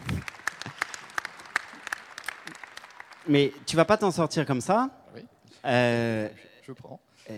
Mais tu vas pas t'en sortir comme ça. Oui. Je prends.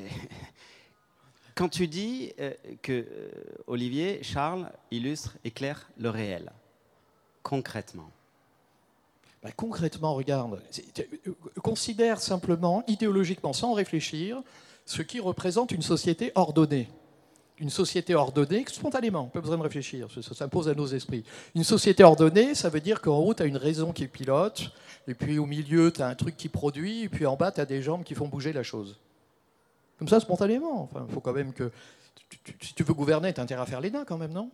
Quand tu dis que Olivier, Charles illustre, éclaire le réel, concrètement. Concrètement, regarde, considère simplement, idéologiquement, sans réfléchir, ce qui représente une société ordonnée. Une société ordonnée, spontanément, pas besoin de réfléchir, ça s'impose à nos esprits. Une société ordonnée, ça veut dire qu'en haut, tu as une raison qui pilote, et puis au milieu, tu as un truc qui produit, et puis en bas, tu as des jambes qui font bouger la chose. Comme ça, spontanément. Enfin, il faut quand même que... Si tu veux gouverner, tu as intérêt à faire l'ENA quand même, non?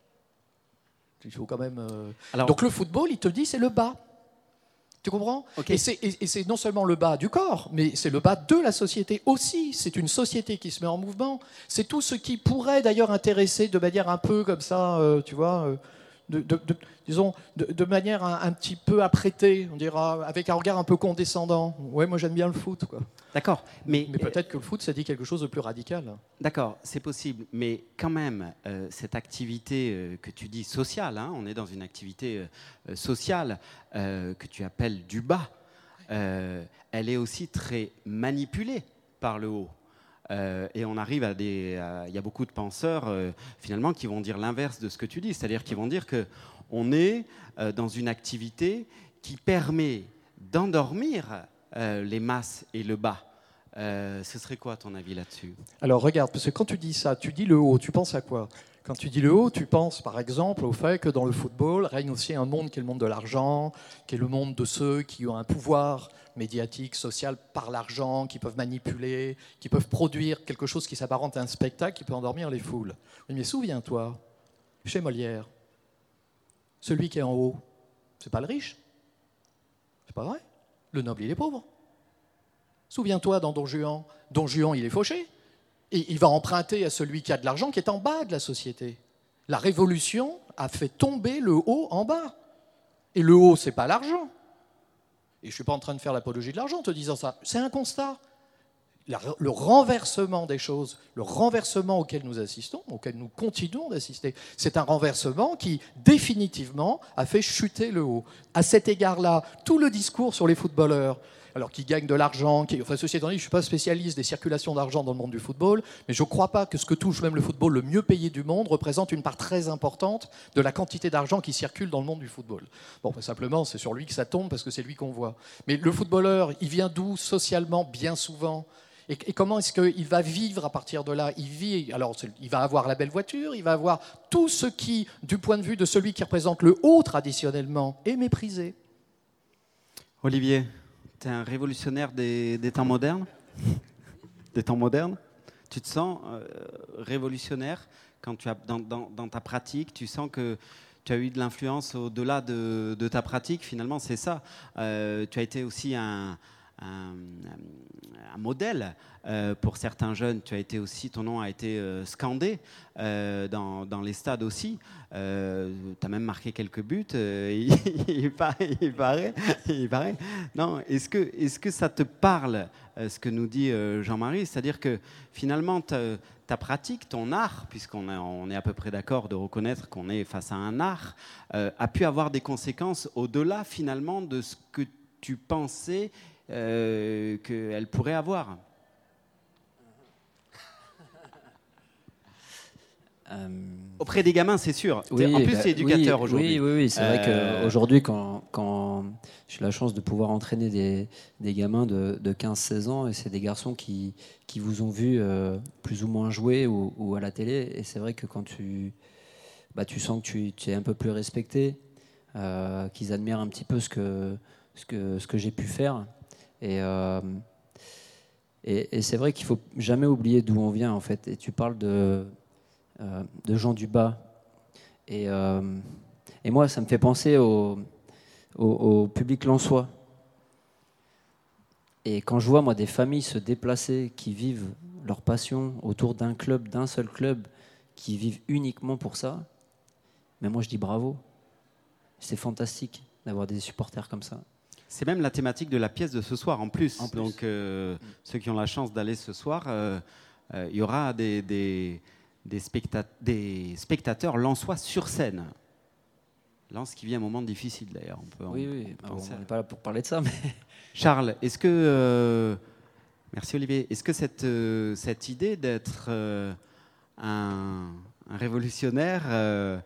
Il faut quand même... Donc le football, il te dit, c'est le bas. Tu comprends? Okay. Et c'est non seulement le bas du corps, mais c'est le bas de la société aussi. C'est une société qui se met en mouvement. C'est tout ce qui pourrait d'ailleurs intéresser de manière un peu comme ça, tu vois, disons, de manière un petit peu apprêtée, on dira, avec un regard un peu condescendant. Ouais, moi j'aime bien le foot, quoi. D'accord. Mais peut-être que le foot, ça dit quelque chose de plus radical. D'accord, c'est possible. Mais quand même, cette activité que tu dis sociale, hein, on est dans une activité sociale que tu appelles du bas, elle est aussi très manipulée par le haut. Et on arrive à des... Il y a beaucoup de penseurs, finalement, qui vont dire l'inverse de ce que tu dis. C'est-à-dire qu'ils vont dire qu'on est dans une activité qui permet d'endormir les masses et le bas. Ce serait quoi ton avis là-dessus? Alors regarde, parce que quand tu dis ça, tu dis le haut, tu penses à quoi? Quand tu dis le haut, tu penses par exemple au fait que dans le football règne aussi un monde qui est le monde de l'argent, qui est le monde de ceux qui ont un pouvoir médiatique, social par l'argent, qui peuvent manipuler, qui peuvent produire quelque chose qui s'apparente à un spectacle qui peut endormir les foules. Mais souviens-toi, chez Molière, celui qui est en haut, c'est pas le riche? C'est pas vrai? Le noble, il est pauvre. Souviens-toi, dans Don Juan, il est fauché. Et il va emprunter à celui qui a de l'argent, qui est en bas de la société. La révolution a fait tomber le haut en bas. Et le haut, ce n'est pas l'argent. Et je ne suis pas en train de faire l'apologie de l'argent en te disant ça. C'est un constat. Le renversement des choses, le renversement auquel nous assistons, auquel nous continuons d'assister, c'est un renversement qui, définitivement, a fait chuter le haut. À cet égard-là, tout le discours sur les footballeurs, alors qui gagnent de l'argent, ceci étant dit, je ne suis pas spécialiste des circulations d'argent dans le monde du football, mais je ne crois pas que ce que touche même le football le mieux payé du monde représente une part très importante de la quantité d'argent qui circule dans le monde du football. Bon, simplement, c'est sur lui que ça tombe parce que c'est lui qu'on voit. Mais le footballeur, il vient d'où socialement, bien souvent ? Et comment est-ce qu'il va vivre à partir de là ? Il va avoir la belle voiture, il va avoir tout ce qui, du point de vue de celui qui représente le haut traditionnellement, est méprisé. Olivier, tu es un révolutionnaire des temps modernes ? Des temps modernes ? Tu te sens révolutionnaire quand tu as, dans ta pratique, tu sens que tu as eu de l'influence au-delà de ta pratique, finalement, c'est ça. Tu as été aussi un modèle pour certains jeunes. Ton nom a été scandé dans les stades aussi. Tu as même marqué quelques buts. Il paraît. Non, est-ce que ça te parle, ce que nous dit Jean-Marie ? C'est-à-dire que finalement, ta pratique, ton art, puisqu'on est à peu près d'accord de reconnaître qu'on est face à un art, a pu avoir des conséquences au-delà finalement de ce que tu pensais qu'elle pourrait avoir. Auprès des gamins, c'est sûr. Oui, en plus, tu es éducateur aujourd'hui. Oui, c'est vrai qu'aujourd'hui, quand j'ai la chance de pouvoir entraîner des gamins de 15-16 ans, et c'est des garçons qui vous ont vu plus ou moins jouer ou à la télé, et c'est vrai que quand tu sens que tu es un peu plus respecté, qu'ils admirent un petit peu ce que j'ai pu faire. Et c'est vrai qu'il ne faut jamais oublier d'où on vient, en fait. Et tu parles de gens du bas. Et moi, ça me fait penser au public lensois. Et quand je vois, moi, des familles se déplacer, qui vivent leur passion autour d'un club, d'un seul club, qui vivent uniquement pour ça, mais moi, je dis bravo. C'est fantastique d'avoir des supporters comme ça. C'est même la thématique de la pièce de ce soir en plus. Donc ceux qui ont la chance d'aller ce soir, il y aura des spectateurs lensois sur scène. Lens qui vit un moment difficile d'ailleurs. On n'est pas là pour parler de ça. Mais... Charles, est-ce que... merci Olivier. Est-ce que cette idée d'être un révolutionnaire...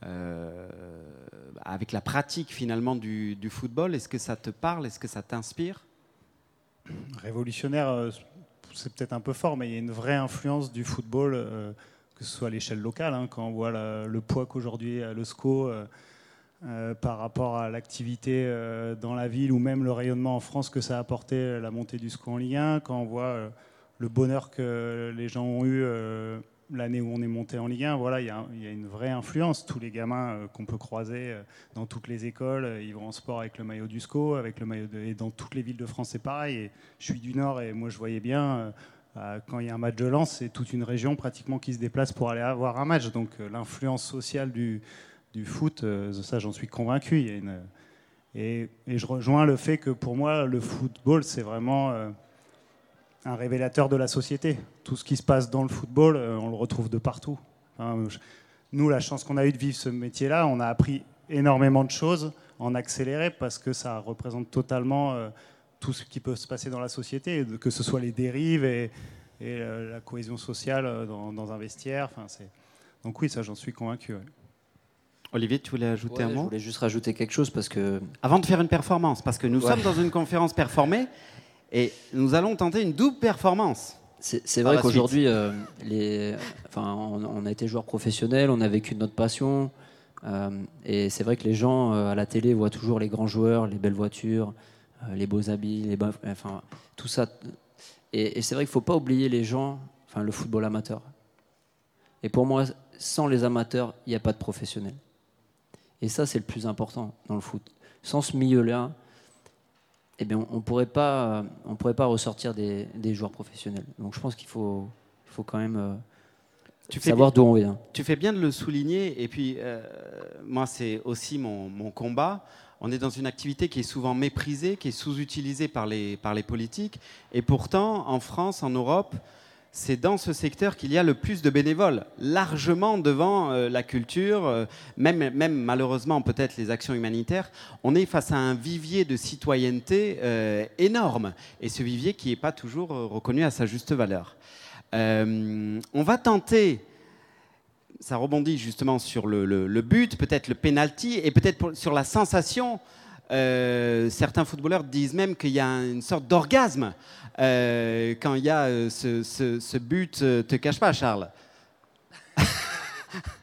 avec la pratique finalement du football, est-ce que ça te parle, est-ce que ça t'inspire ? Révolutionnaire, c'est peut-être un peu fort, mais il y a une vraie influence du football, que ce soit à l'échelle locale, quand on voit le poids qu'aujourd'hui a le SCO par rapport à l'activité dans la ville, ou même le rayonnement en France que ça a apporté, la montée du SCO en Ligue 1, quand on voit le bonheur que les gens ont eu l'année où on est monté en Ligue 1, voilà, il y a une vraie influence. Tous les gamins qu'on peut croiser dans toutes les écoles, ils vont en sport avec le maillot du SCO, avec le maillot et dans toutes les villes de France, c'est pareil. Et je suis du Nord et moi je voyais bien quand il y a un match de Lens, c'est toute une région pratiquement qui se déplace pour aller avoir un match. Donc l'influence sociale du foot, ça j'en suis convaincu. Et je rejoins le fait que pour moi le football c'est vraiment un révélateur de la société. Tout ce qui se passe dans le football, on le retrouve de partout. Nous, la chance qu'on a eue de vivre ce métier-là, on a appris énormément de choses en accéléré parce que ça représente totalement tout ce qui peut se passer dans la société, que ce soit les dérives et la cohésion sociale dans un vestiaire. Donc oui, ça j'en suis convaincu. Ouais. Olivier, tu voulais ajouter un mot ? Je voulais juste rajouter quelque chose parce que... Avant de faire une performance, parce que nous sommes dans une conférence performée, et nous allons tenter une double performance. C'est vrai qu'aujourd'hui, on a été joueurs professionnels, on a vécu de notre passion. Et c'est vrai que les gens à la télé voient toujours les grands joueurs, les belles voitures, les beaux habits, tout ça. Et c'est vrai qu'il ne faut pas oublier les gens, le football amateur. Et pour moi, sans les amateurs, il n'y a pas de professionnels. Et ça, c'est le plus important dans le foot. Sans ce milieu-là, eh bien, on pourrait pas ressortir des joueurs professionnels. Donc je pense qu'il faut quand même savoir d'où on vient. Tu fais bien de le souligner, et puis moi c'est aussi mon combat. On est dans une activité qui est souvent méprisée, qui est sous-utilisée par les politiques, et pourtant en France, en Europe, c'est dans ce secteur qu'il y a le plus de bénévoles, largement devant la culture, même malheureusement peut-être les actions humanitaires. On est face à un vivier de citoyenneté énorme, et ce vivier qui n'est pas toujours reconnu à sa juste valeur. On va tenter, ça rebondit justement sur le but, peut-être le penalty, et peut-être sur la sensation. Certains footballeurs disent même qu'il y a une sorte d'orgasme quand il y a ce but. Te cache pas, Charles. Non ?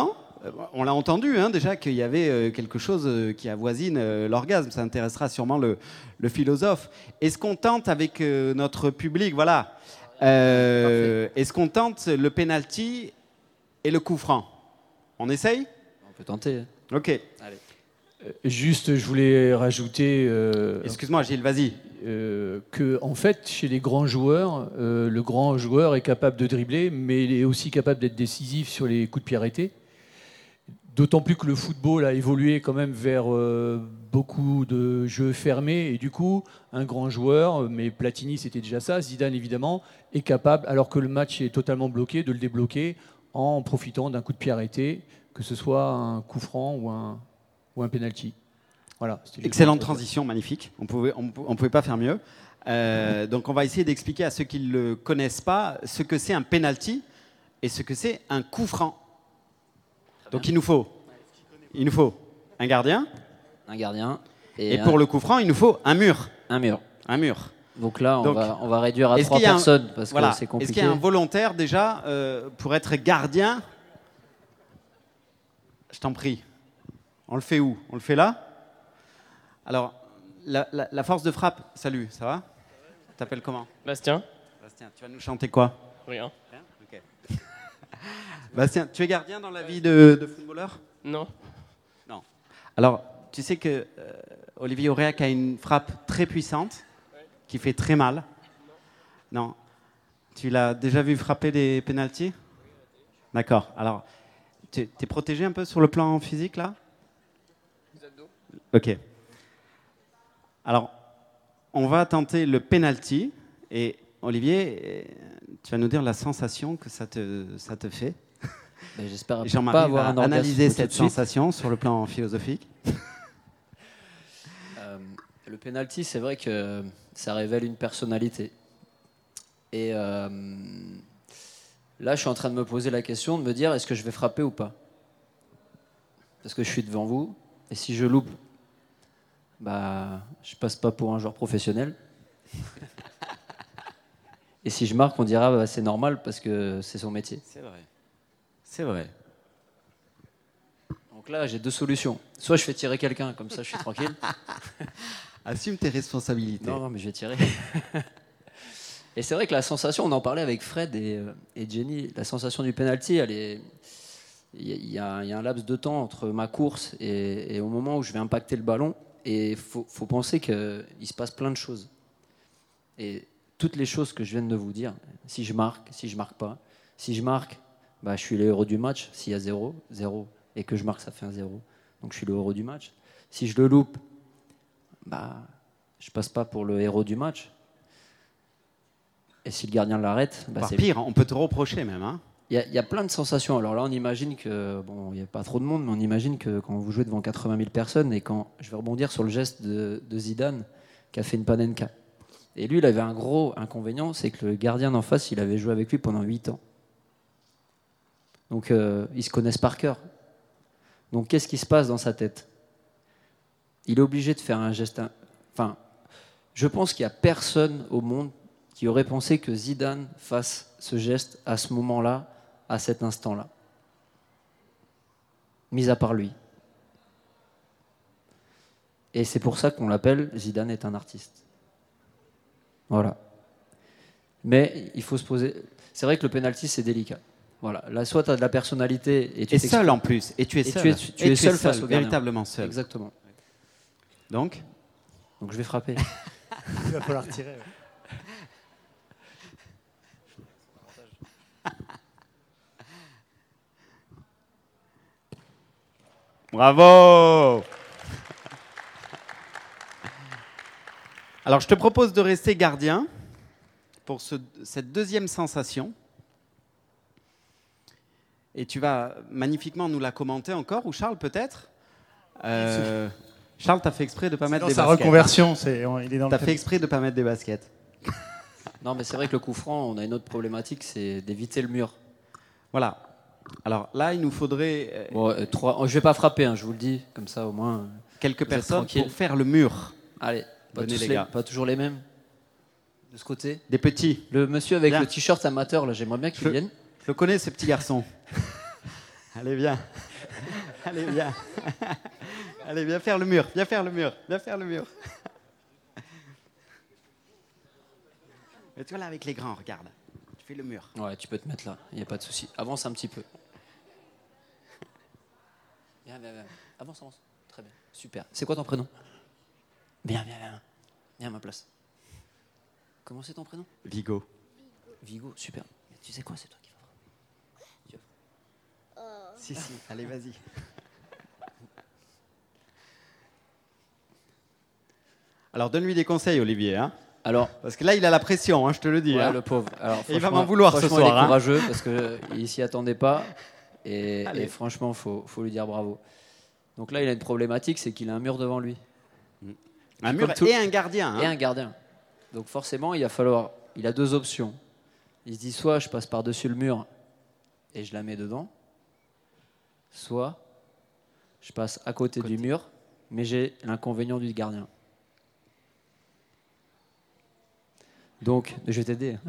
On l'a entendu déjà qu'il y avait quelque chose qui avoisine l'orgasme. Ça intéressera sûrement le philosophe. Est-ce qu'on tente avec notre public, voilà, est-ce qu'on tente le penalty et le coup franc ? On essaye ? On peut tenter. Ok. Allez. Juste, je voulais rajouter. Excuse-moi, Gilles, vas-y. Que, en fait, chez les grands joueurs, le grand joueur est capable de dribbler, mais il est aussi capable d'être décisif sur les coups de pied arrêtés. D'autant plus que le football a évolué quand même vers beaucoup de jeux fermés. Et du coup, un grand joueur, mais Platini c'était déjà ça, Zidane évidemment, est capable, alors que le match est totalement bloqué, de le débloquer en profitant d'un coup de pied arrêté, que ce soit un coup franc ou un penalty. Voilà, excellente transition, magnifique. On pouvait pas faire mieux. Donc on va essayer d'expliquer à ceux qui ne le connaissent pas ce que c'est un penalty et ce que c'est un coup franc. Donc il nous faut un gardien. Un gardien. Et pour le coup franc, il nous faut un mur. Un mur. Un mur. Donc là, on va réduire à 3 personnes parce que c'est compliqué. Est-ce qu'il y a un volontaire déjà pour être gardien ? Je t'en prie. On le fait où ? On le fait là ? Alors, la force de frappe, salut, ça va ? T'appelles comment ? Bastien. Bastien, tu vas nous chanter quoi ? Rien. Ok. Bastien, tu es gardien dans la vie de footballeur ? Non. Non. Alors, tu sais que Olivier Auriac a une frappe très puissante qui fait très mal. Non. Tu l'as déjà vu frapper des pénaltys ? D'accord. Alors, tu es protégé un peu sur le plan physique là ? Ok. Alors, on va tenter le penalty et Olivier, tu vas nous dire la sensation que ça te fait. Ben, j'espère Jean-Marie pas avoir va un analyser cette suite. sensation sur le plan philosophique. Le penalty, c'est vrai que ça révèle une personnalité. Et là, je suis en train de me poser la question de me dire est-ce que je vais frapper ou pas ? Parce que je suis devant vous et si je loupe, bah, je passe pas pour un joueur professionnel. Et si je marque, on dira bah, c'est normal parce que c'est son métier. C'est vrai. C'est vrai. Donc là, j'ai 2 solutions. Soit je fais tirer quelqu'un, comme ça je suis tranquille. Assume tes responsabilités. Non, mais je vais tirer. Et c'est vrai que la sensation, on en parlait avec Fred et Jenny, la sensation du penalty, elle est... Il y a un laps de temps entre ma course et au moment où je vais impacter le ballon. Et il faut penser qu'il se passe plein de choses. Et toutes les choses que je viens de vous dire, si je marque pas, si je marque, bah, je suis le héros du match. S'il y a 0, et que je marque, ça fait un 0. Donc je suis le héros du match. Si je le loupe, bah, je passe pas pour le héros du match. Et si le gardien l'arrête, bah, c'est pire, on peut te reprocher même. Hein. Il y a plein de sensations. Alors là, on imagine que, bon, il n'y a pas trop de monde, mais on imagine que quand vous jouez devant 80 000 personnes, et quand je vais rebondir sur le geste de Zidane, qui a fait une panenka. Et lui, il avait un gros inconvénient, c'est que le gardien d'en face, il avait joué avec lui pendant 8 ans. Donc, ils se connaissent par cœur. Donc, qu'est-ce qui se passe dans sa tête ? Il est obligé de faire un geste... Enfin, je pense qu'il n'y a personne au monde qui aurait pensé que Zidane fasse ce geste à ce moment-là, à cet instant-là. Mis à part lui. Et c'est pour ça qu'on l'appelle Zidane est un artiste. Voilà. Mais il faut se poser... C'est vrai que le penalty, c'est délicat. Voilà. Là, soit tu as de la personnalité... Et seul en plus. Et tu es seul. Tu es seul face au gardien. Véritablement seul. Exactement. Donc Donc je vais frapper. Il va falloir tirer. Ouais. Bravo! Alors, je te propose de rester gardien pour cette deuxième sensation. Et tu vas magnifiquement nous la commenter encore, ou Charles peut-être. Charles, tu as fait exprès de ne pas mettre des sa baskets. reconversion, il est dans Tu as le fait exprès de ne pas mettre des baskets. Non, mais c'est vrai que le coup franc, on a une autre problématique, c'est d'éviter le mur. Voilà. Alors là, il nous faudrait Bon, je vais pas frapper, hein, je vous le dis, comme ça au moins. quelques Vous êtes personnes tranquille. pour faire le mur. Allez, Venez, les gars. pas toujours les mêmes. De ce côté. Des petits. Le monsieur avec Viens. le t-shirt amateur, là, j'aimerais bien qu'il Je- vienne. Je le connais, ce petit garçon. Allez, viens. Allez, viens. Allez, viens faire le mur. Viens faire le mur. Viens faire le mur. Et tu vois là avec les grands, regarde. Tu fais le mur. Ouais, tu peux te mettre là, il n'y a pas de souci. Avance un petit peu. Viens. Avance. Très bien, super. C'est quoi ton prénom? Viens. Viens à ma place. Comment c'est ton prénom? Vigo. Vigo, super. Mais tu sais quoi, c'est toi qui vas frapper. Si, allez, vas-y. Alors, donne-lui des conseils, Olivier. Hein, Alors, parce que là, il a la pression, hein, je te le dis. ouais, hein. le pauvre. Alors, Et il va franchement- m'en vouloir ce franchement, soir, Il est hein. courageux parce qu'il s'y attendait pas. Allez. Et franchement, faut lui dire bravo. Donc là, il a une problématique, c'est qu'il a un mur devant lui. Un mur Comme tout- et un gardien. Hein. Et un gardien. Donc forcément, il a deux options. Il se dit soit je passe par-dessus le mur et je la mets dedans, soit je passe à côté du mur, mais j'ai l'inconvénient du gardien. Donc, je vais t'aider.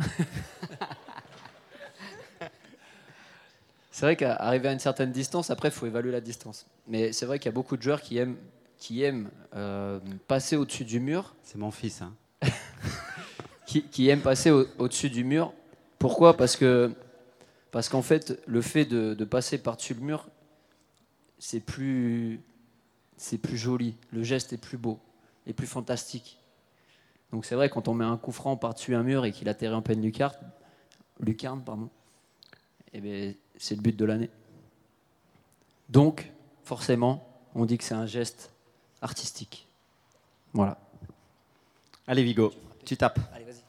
C'est vrai qu'arriver à une certaine distance, après, il faut évaluer la distance. Mais c'est vrai qu'il y a beaucoup de joueurs qui aiment passer au-dessus du mur, C'est mon fils. Hein. qui aiment passer au-dessus du mur. Pourquoi? Parce qu'en fait, le fait de passer par-dessus le mur, c'est plus joli. Le geste est plus beau et plus fantastique. Donc c'est vrai, quand on met un coup franc par-dessus un mur et qu'il atterrit en pleine lucarne, eh bien, c'est le but de l'année. Donc, forcément, on dit que c'est un geste artistique. Voilà. Allez, Vigo, tu tapes. Allez, vas-y.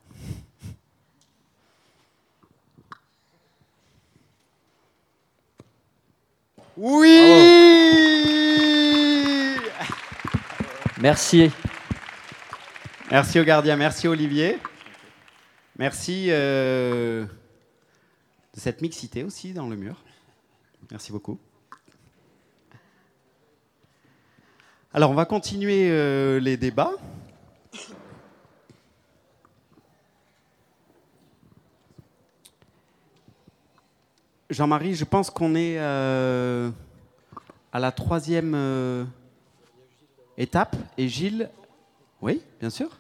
Oui. Merci. Merci au gardien, merci Olivier. Merci de cette mixité aussi dans le mur. Merci beaucoup. Alors on va continuer les débats. Jean-Marie, je pense qu'on est à la troisième étape. Et Gilles, oui, bien sûr.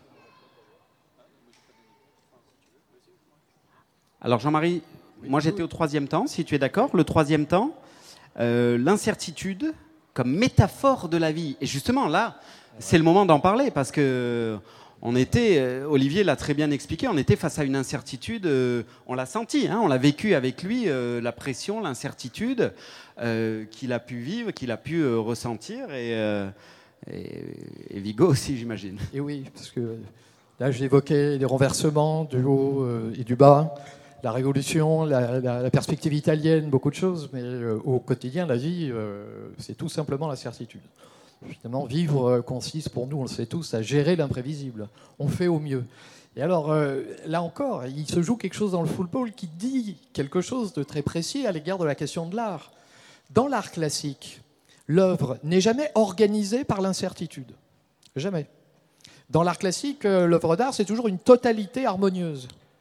Alors Jean-Marie, moi j'étais au troisième temps, si tu es d'accord. Le troisième temps, l'incertitude comme métaphore de la vie. Et justement là, c'est le moment d'en parler parce que on était, Olivier l'a très bien expliqué, on était face à une incertitude, on l'a senti, hein, on l'a vécu avec lui, la pression, l'incertitude qu'il a pu vivre, qu'il a pu ressentir et Vigo aussi, j'imagine. Et oui, parce que là, j'évoquais les renversements du haut et du bas, la révolution, la perspective italienne, beaucoup de choses, mais au quotidien, la vie, c'est tout simplement l'incertitude. Finalement, vivre consiste pour nous, on le sait tous, à gérer l'imprévisible. On fait au mieux. Et alors, là encore, il se joue quelque chose dans le football qui dit quelque chose de très précis à l'égard de la question de l'art. Dans l'art classique, l'œuvre n'est jamais organisée par l'incertitude. Jamais. Dans l'art classique, l'œuvre d'art, c'est toujours une totalité harmonieuse.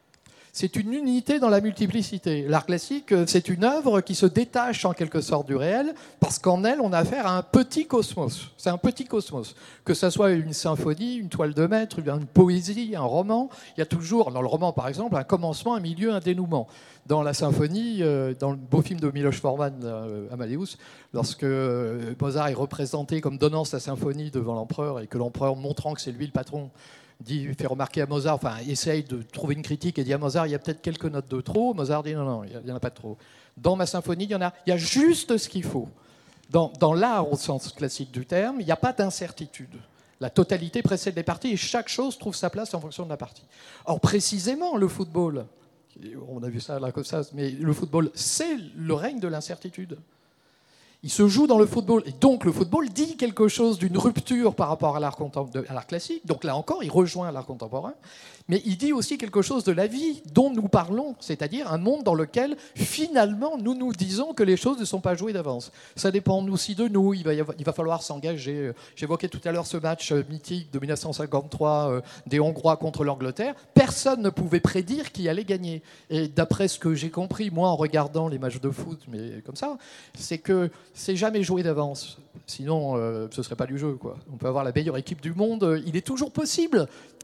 C'est une unité dans la multiplicité. L'art classique, c'est une œuvre qui se détache en quelque sorte du réel, parce qu'en elle, on a affaire à un petit cosmos. C'est un petit cosmos. Que ce soit une symphonie, une toile de maître, une poésie, un roman, il y a toujours, dans le roman par exemple, un commencement, un milieu, un dénouement. Dans la symphonie, dans le beau film de Miloš Forman, Amadeus, lorsque Mozart est représenté comme donnant sa symphonie devant l'empereur, et que l'empereur, montrant que c'est lui le patron, fait remarquer à Mozart, enfin, essaye de trouver une critique et dit à Mozart, il y a peut-être quelques notes de trop. Mozart dit non, il n'y en a pas de trop. Dans ma symphonie, il y a juste ce qu'il faut. Dans l'art, au sens classique du terme, il n'y a pas d'incertitude. La totalité précède les parties et chaque chose trouve sa place en fonction de la partie. Or, précisément, le football, on a vu ça là comme ça, mais le football, c'est le règne de l'incertitude. Il se joue dans le football. Et donc, le football dit quelque chose d'une rupture par rapport à l'art classique. Donc, là encore, il rejoint l'art contemporain. Mais il dit aussi quelque chose de la vie dont nous parlons, c'est-à-dire un monde dans lequel, finalement, nous nous disons que les choses ne sont pas jouées d'avance. Ça dépend aussi de nous. Il va falloir s'engager. J'évoquais tout à l'heure ce match mythique de 1953 des Hongrois contre l'Angleterre. Personne ne pouvait prédire qui allait gagner. Et d'après ce que j'ai compris, moi, en regardant les matchs de foot, mais comme ça, c'est que c'est jamais joué d'avance. Sinon, ce ne serait pas du jeu, quoi. On peut avoir la meilleure équipe du monde. Il est toujours possible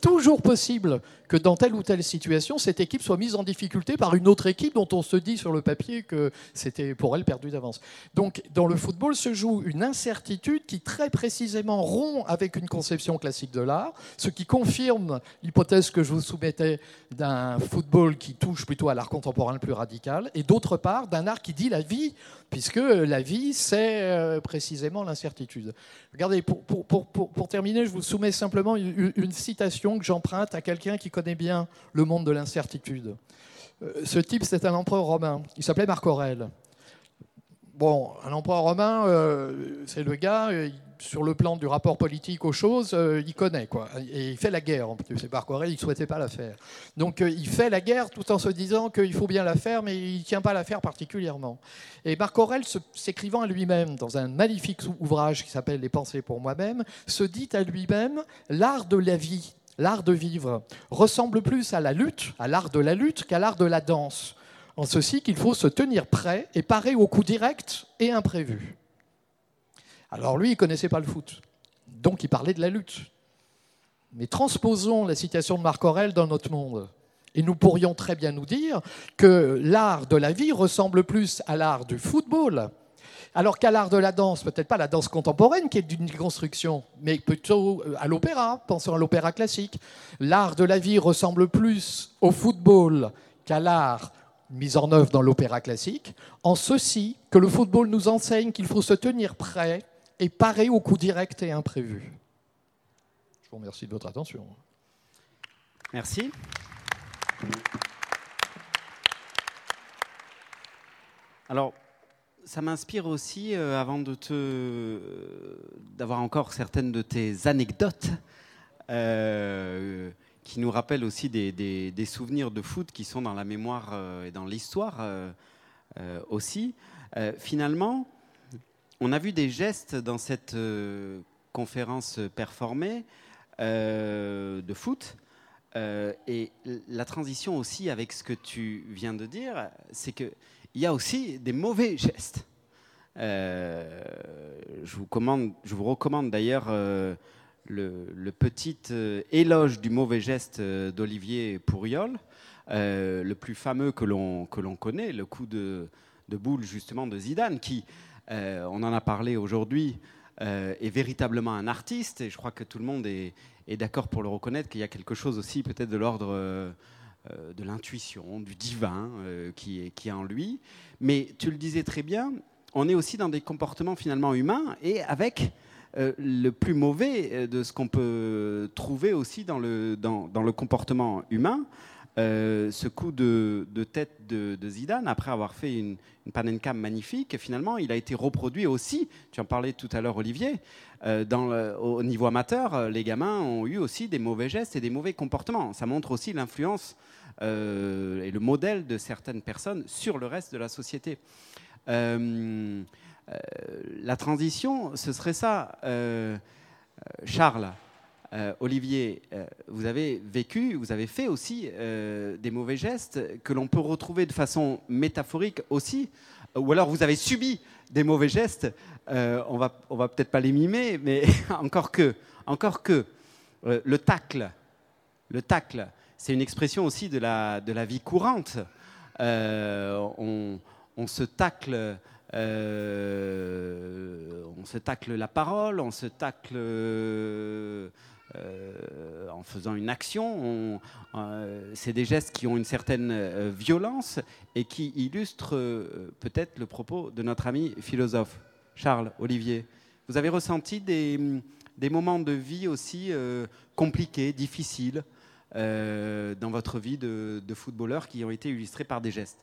que dans telle ou telle situation, cette équipe soit mise en difficulté par une autre équipe dont on se dit sur le papier que c'était pour elle perdu d'avance. Donc, dans le football se joue une incertitude qui très précisément rompt avec une conception classique de l'art, ce qui confirme l'hypothèse que je vous soumettais d'un football qui touche plutôt à l'art contemporain le plus radical, et d'autre part d'un art qui dit la vie, puisque la vie, c'est précisément l'incertitude. Regardez, pour terminer, je vous soumets simplement une citation que j'emprunte à quelqu'un qui connaît bien le monde de l'incertitude. Ce type, c'était un empereur romain. Il s'appelait Marc Aurèle. Bon, un empereur romain, c'est le gars, sur le plan du rapport politique aux choses, il connaît, quoi. Et il fait la guerre, en plus. C'est Marc Aurèle, il ne souhaitait pas la faire. Donc il fait la guerre tout en se disant qu'il faut bien la faire, mais il ne tient pas à la faire particulièrement. Et Marc Aurèle, s'écrivant à lui-même dans un magnifique ouvrage qui s'appelle « Les pensées pour moi-même », se dit à lui-même « L'art de la vie, l'art de vivre, ressemble plus à la lutte, à l'art de la lutte, qu'à l'art de la danse. En ceci qu'il faut se tenir prêt et parer aux coups directs et imprévus. » Alors lui, il ne connaissait pas le foot, donc il parlait de la lutte. Mais transposons la citation de Marc Aurèle dans notre monde. Et nous pourrions très bien nous dire que l'art de la vie ressemble plus à l'art du football, alors qu'à l'art de la danse, peut-être pas la danse contemporaine qui est d'une déconstruction, mais plutôt à l'opéra, pensons à l'opéra classique. L'art de la vie ressemble plus au football qu'à l'art mis en œuvre dans l'opéra classique, en ceci que le football nous enseigne qu'il faut se tenir prêt et parer aux coups directs et imprévus. Je vous remercie de votre attention. Merci. Alors, ça m'inspire aussi, avant d'avoir encore certaines de tes anecdotes, qui nous rappellent aussi des souvenirs de foot qui sont dans la mémoire et dans l'histoire aussi. Finalement, on a vu des gestes dans cette conférence performée de foot. Et la transition aussi avec ce que tu viens de dire, c'est qu'il y a aussi des mauvais gestes. Je vous recommande d'ailleurs le petit éloge du mauvais geste d'Olivier Pourriol, le plus fameux que l'on connaît, le coup de boule justement de Zidane, qui, on en a parlé aujourd'hui, est véritablement un artiste, et je crois que tout le monde est d'accord pour le reconnaître, qu'il y a quelque chose aussi peut-être de l'ordre de l'intuition, du divin qui est en lui. Mais tu le disais très bien, on est aussi dans des comportements finalement humains, et avec le plus mauvais de ce qu'on peut trouver aussi dans le comportement humain. Ce coup de tête de Zidane, après avoir fait une Panenka magnifique, finalement, il a été reproduit aussi, tu en parlais tout à l'heure, Olivier, au niveau amateur, les gamins ont eu aussi des mauvais gestes et des mauvais comportements. Ça montre aussi l'influence et le modèle de certaines personnes sur le reste de la société. La transition, ce serait ça. Charles, Olivier, vous avez vécu, vous avez fait aussi des mauvais gestes que l'on peut retrouver de façon métaphorique aussi, ou alors vous avez subi des mauvais gestes. On va peut-être pas les mimer, mais encore que le tacle, c'est une expression aussi de la vie courante. On se tacle. On se tacle la parole, on se tacle en faisant une action. C'est des gestes qui ont une certaine violence et qui illustrent peut-être le propos de notre ami philosophe. Charles, Olivier, vous avez ressenti des moments de vie aussi compliqués, difficiles dans votre vie de footballeur qui ont été illustrés par des gestes?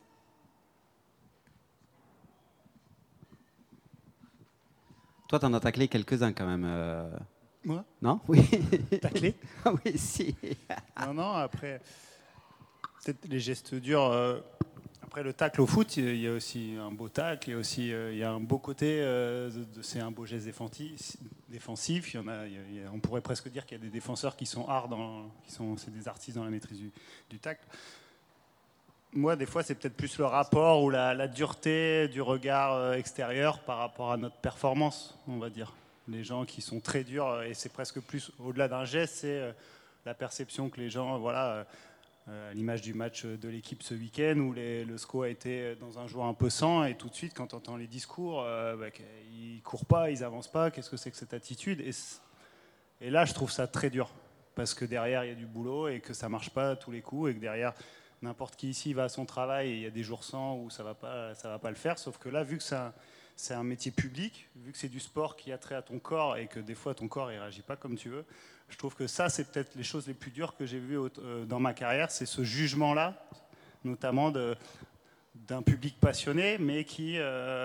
Toi, t'en as taclé quelques-uns quand même. Moi? Non? Oui. Taclé? Ah oui, si. Non, après, peut-être les gestes durs. Après le tacle au foot, il y a aussi un beau tacle, il y a un beau côté, c'est un beau geste défensif. On pourrait presque dire qu'il y a des défenseurs qui sont c'est des artistes dans la maîtrise du tacle. Moi, des fois, c'est peut-être plus le rapport ou la dureté du regard extérieur par rapport à notre performance, on va dire. Les gens qui sont très durs, et c'est presque plus, au-delà d'un geste, c'est la perception que les gens, voilà, à l'image du match de l'équipe ce week-end, où le SCO a été dans un jour un peu sans, et tout de suite, quand on entend les discours, ils ne courent pas, ils n'avancent pas, qu'est-ce que c'est que cette attitude? Et là, je trouve ça très dur, parce que derrière, il y a du boulot, et que ça ne marche pas à tous les coups, et que derrière... N'importe qui ici va à son travail et il y a des jours sans où ça va pas le faire. Sauf que là, vu que c'est un métier public, vu que c'est du sport qui a trait à ton corps et que des fois ton corps ne réagit pas comme tu veux, je trouve que ça, c'est peut-être les choses les plus dures que j'ai vues dans ma carrière. C'est ce jugement-là, notamment d'un public passionné, mais qui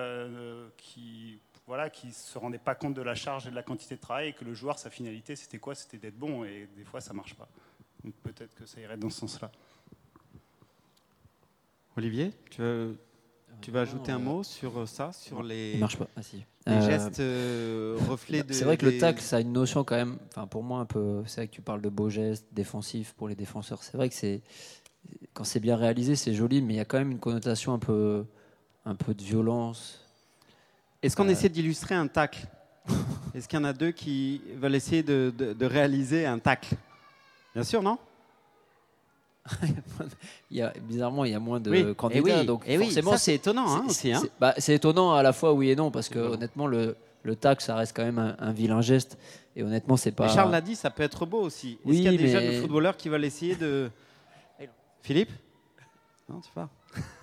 se rendait pas compte de la charge et de la quantité de travail, et que le joueur, sa finalité, c'était quoi? C'était d'être bon, et des fois, ça marche pas. Donc peut-être que ça irait dans ce sens-là. Olivier, tu vas ajouter un mot sur ça, sur les, il marche pas. Ah, si. Les gestes reflets de... C'est vrai que le tacle, ça a une notion quand même, enfin pour moi un peu, c'est vrai que tu parles de beaux gestes défensifs pour les défenseurs. C'est vrai que quand c'est bien réalisé, c'est joli, mais il y a quand même une connotation un peu de violence. Est-ce qu'on essaie d'illustrer un tacle? Est-ce qu'il y en a deux qui veulent essayer de réaliser un tacle? Bien sûr, non? Bizarrement, il y a moins de candidats, donc forcément, ça, c'est étonnant aussi. Hein. C'est étonnant à la fois oui et non, parce que honnêtement, le tacle, ça reste quand même un vilain geste, et honnêtement, c'est pas. Mais Charles l'a dit, ça peut être beau aussi. Est-ce qu'il y a des jeunes footballeurs qui veulent essayer de... Philippe? Non, tu parles.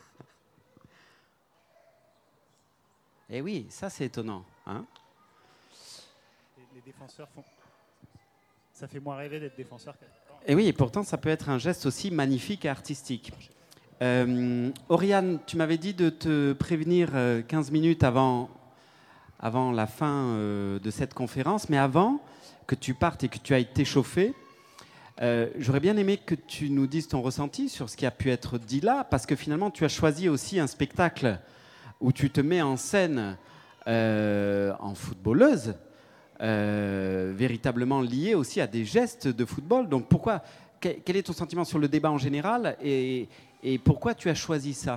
Eh oui, ça c'est étonnant. Hein, les défenseurs font... Ça fait moins rêver d'être défenseur. Et oui, et pourtant, ça peut être un geste aussi magnifique et artistique. Oriane, tu m'avais dit de te prévenir 15 minutes avant la fin de cette conférence, mais avant que tu partes et que tu ailles t'échauffer, j'aurais bien aimé que tu nous dises ton ressenti sur ce qui a pu être dit là, parce que finalement, tu as choisi aussi un spectacle où tu te mets en scène en footballeuse, véritablement lié aussi à des gestes de football. Donc pourquoi, quel est ton sentiment sur le débat en général, et pourquoi tu as choisi ça?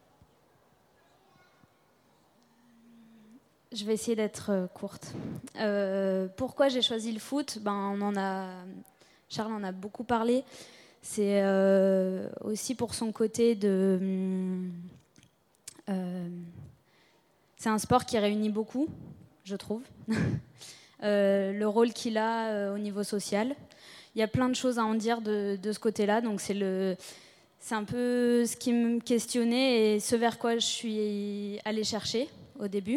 Je vais essayer d'être courte. Pourquoi j'ai choisi le foot? Charles en a beaucoup parlé. C'est aussi pour son côté de... c'est un sport qui réunit beaucoup, je trouve. Le rôle qu'il a au niveau social. Il y a plein de choses à en dire de ce côté-là. Donc c'est un peu ce qui me questionnait et ce vers quoi je suis allée chercher au début.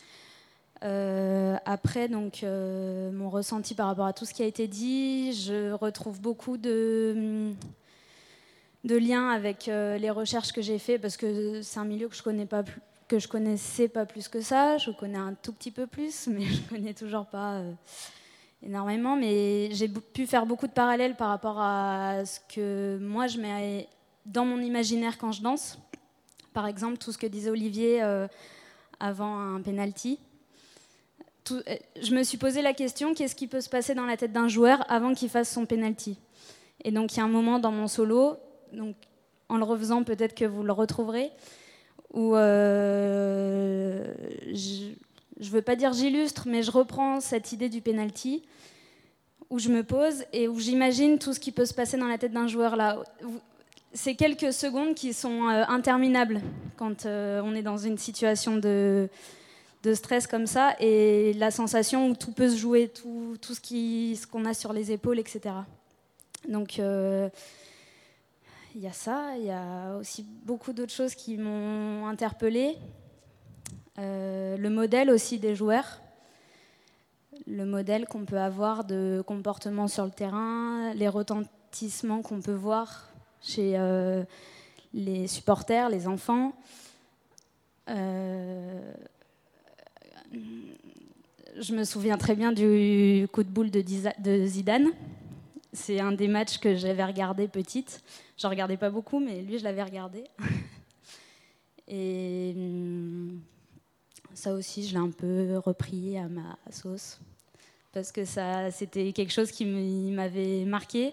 Après, donc, mon ressenti par rapport à tout ce qui a été dit, je retrouve beaucoup de liens avec les recherches que j'ai faites, parce que c'est un milieu que je connaissais pas plus que ça. Je connais un tout petit peu plus, mais je connais toujours pas énormément. Mais j'ai pu faire beaucoup de parallèles par rapport à ce que moi je mets dans mon imaginaire quand je danse. Par exemple, tout ce que disait Olivier avant un penalty. je me suis posé la question, qu'est-ce qui peut se passer dans la tête d'un joueur avant qu'il fasse son penalty? Et donc il y a un moment dans mon solo, donc, en le refaisant peut-être que vous le retrouverez, où je veux pas dire j'illustre, mais je reprends cette idée du penalty, où je me pose et où j'imagine tout ce qui peut se passer dans la tête d'un joueur là. C'est quelques secondes qui sont interminables quand on est dans une situation de stress comme ça, et la sensation où tout peut se jouer, tout ce qu'on a sur les épaules, etc. Donc il y a ça, il y a aussi beaucoup d'autres choses qui m'ont interpellée. Le modèle aussi des joueurs, le modèle qu'on peut avoir de comportement sur le terrain, les retentissements qu'on peut voir chez les supporters, les enfants. Je me souviens très bien du coup de boule de Zidane. C'est un des matchs que j'avais regardé petite. Je ne regardais pas beaucoup, mais lui, je l'avais regardé. Et ça aussi, je l'ai un peu repris à ma sauce. Parce que c'était quelque chose qui m'avait marqué.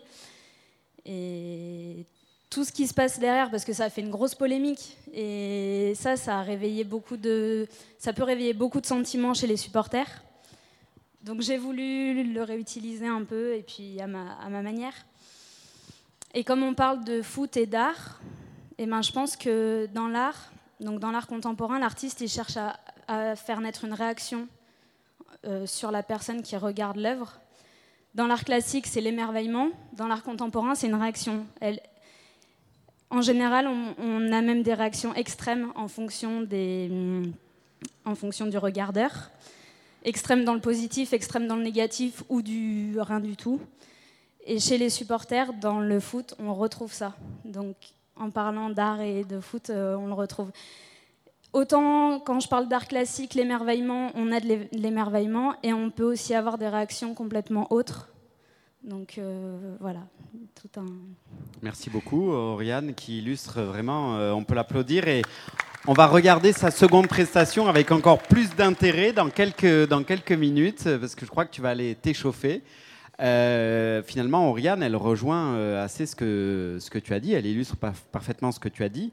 Et tout ce qui se passe derrière, parce que ça a fait une grosse polémique. Et ça a réveillé ça peut réveiller beaucoup de sentiments chez les supporters. Donc j'ai voulu le réutiliser un peu, et puis à ma manière. Et comme on parle de foot et d'art, je pense que dans l'art contemporain, l'artiste il cherche à faire naître une réaction sur la personne qui regarde l'œuvre. Dans l'art classique, c'est l'émerveillement. Dans l'art contemporain, c'est une réaction. En général, on a même des réactions extrêmes en fonction du regardeur. Extrême dans le positif, extrême dans le négatif, ou du rien du tout. Et chez les supporters, dans le foot, on retrouve ça. Donc, en parlant d'art et de foot, on le retrouve. Autant, quand je parle d'art classique, l'émerveillement, on a de l'émerveillement, et on peut aussi avoir des réactions complètement autres. Donc, voilà, tout un... Merci beaucoup, Oriane, qui illustre vraiment, on peut l'applaudir. Et on va regarder sa seconde prestation avec encore plus d'intérêt dans quelques minutes, parce que je crois que tu vas aller t'échauffer. Finalement, Oriane, elle rejoint assez ce que tu as dit. Elle illustre parfaitement ce que tu as dit.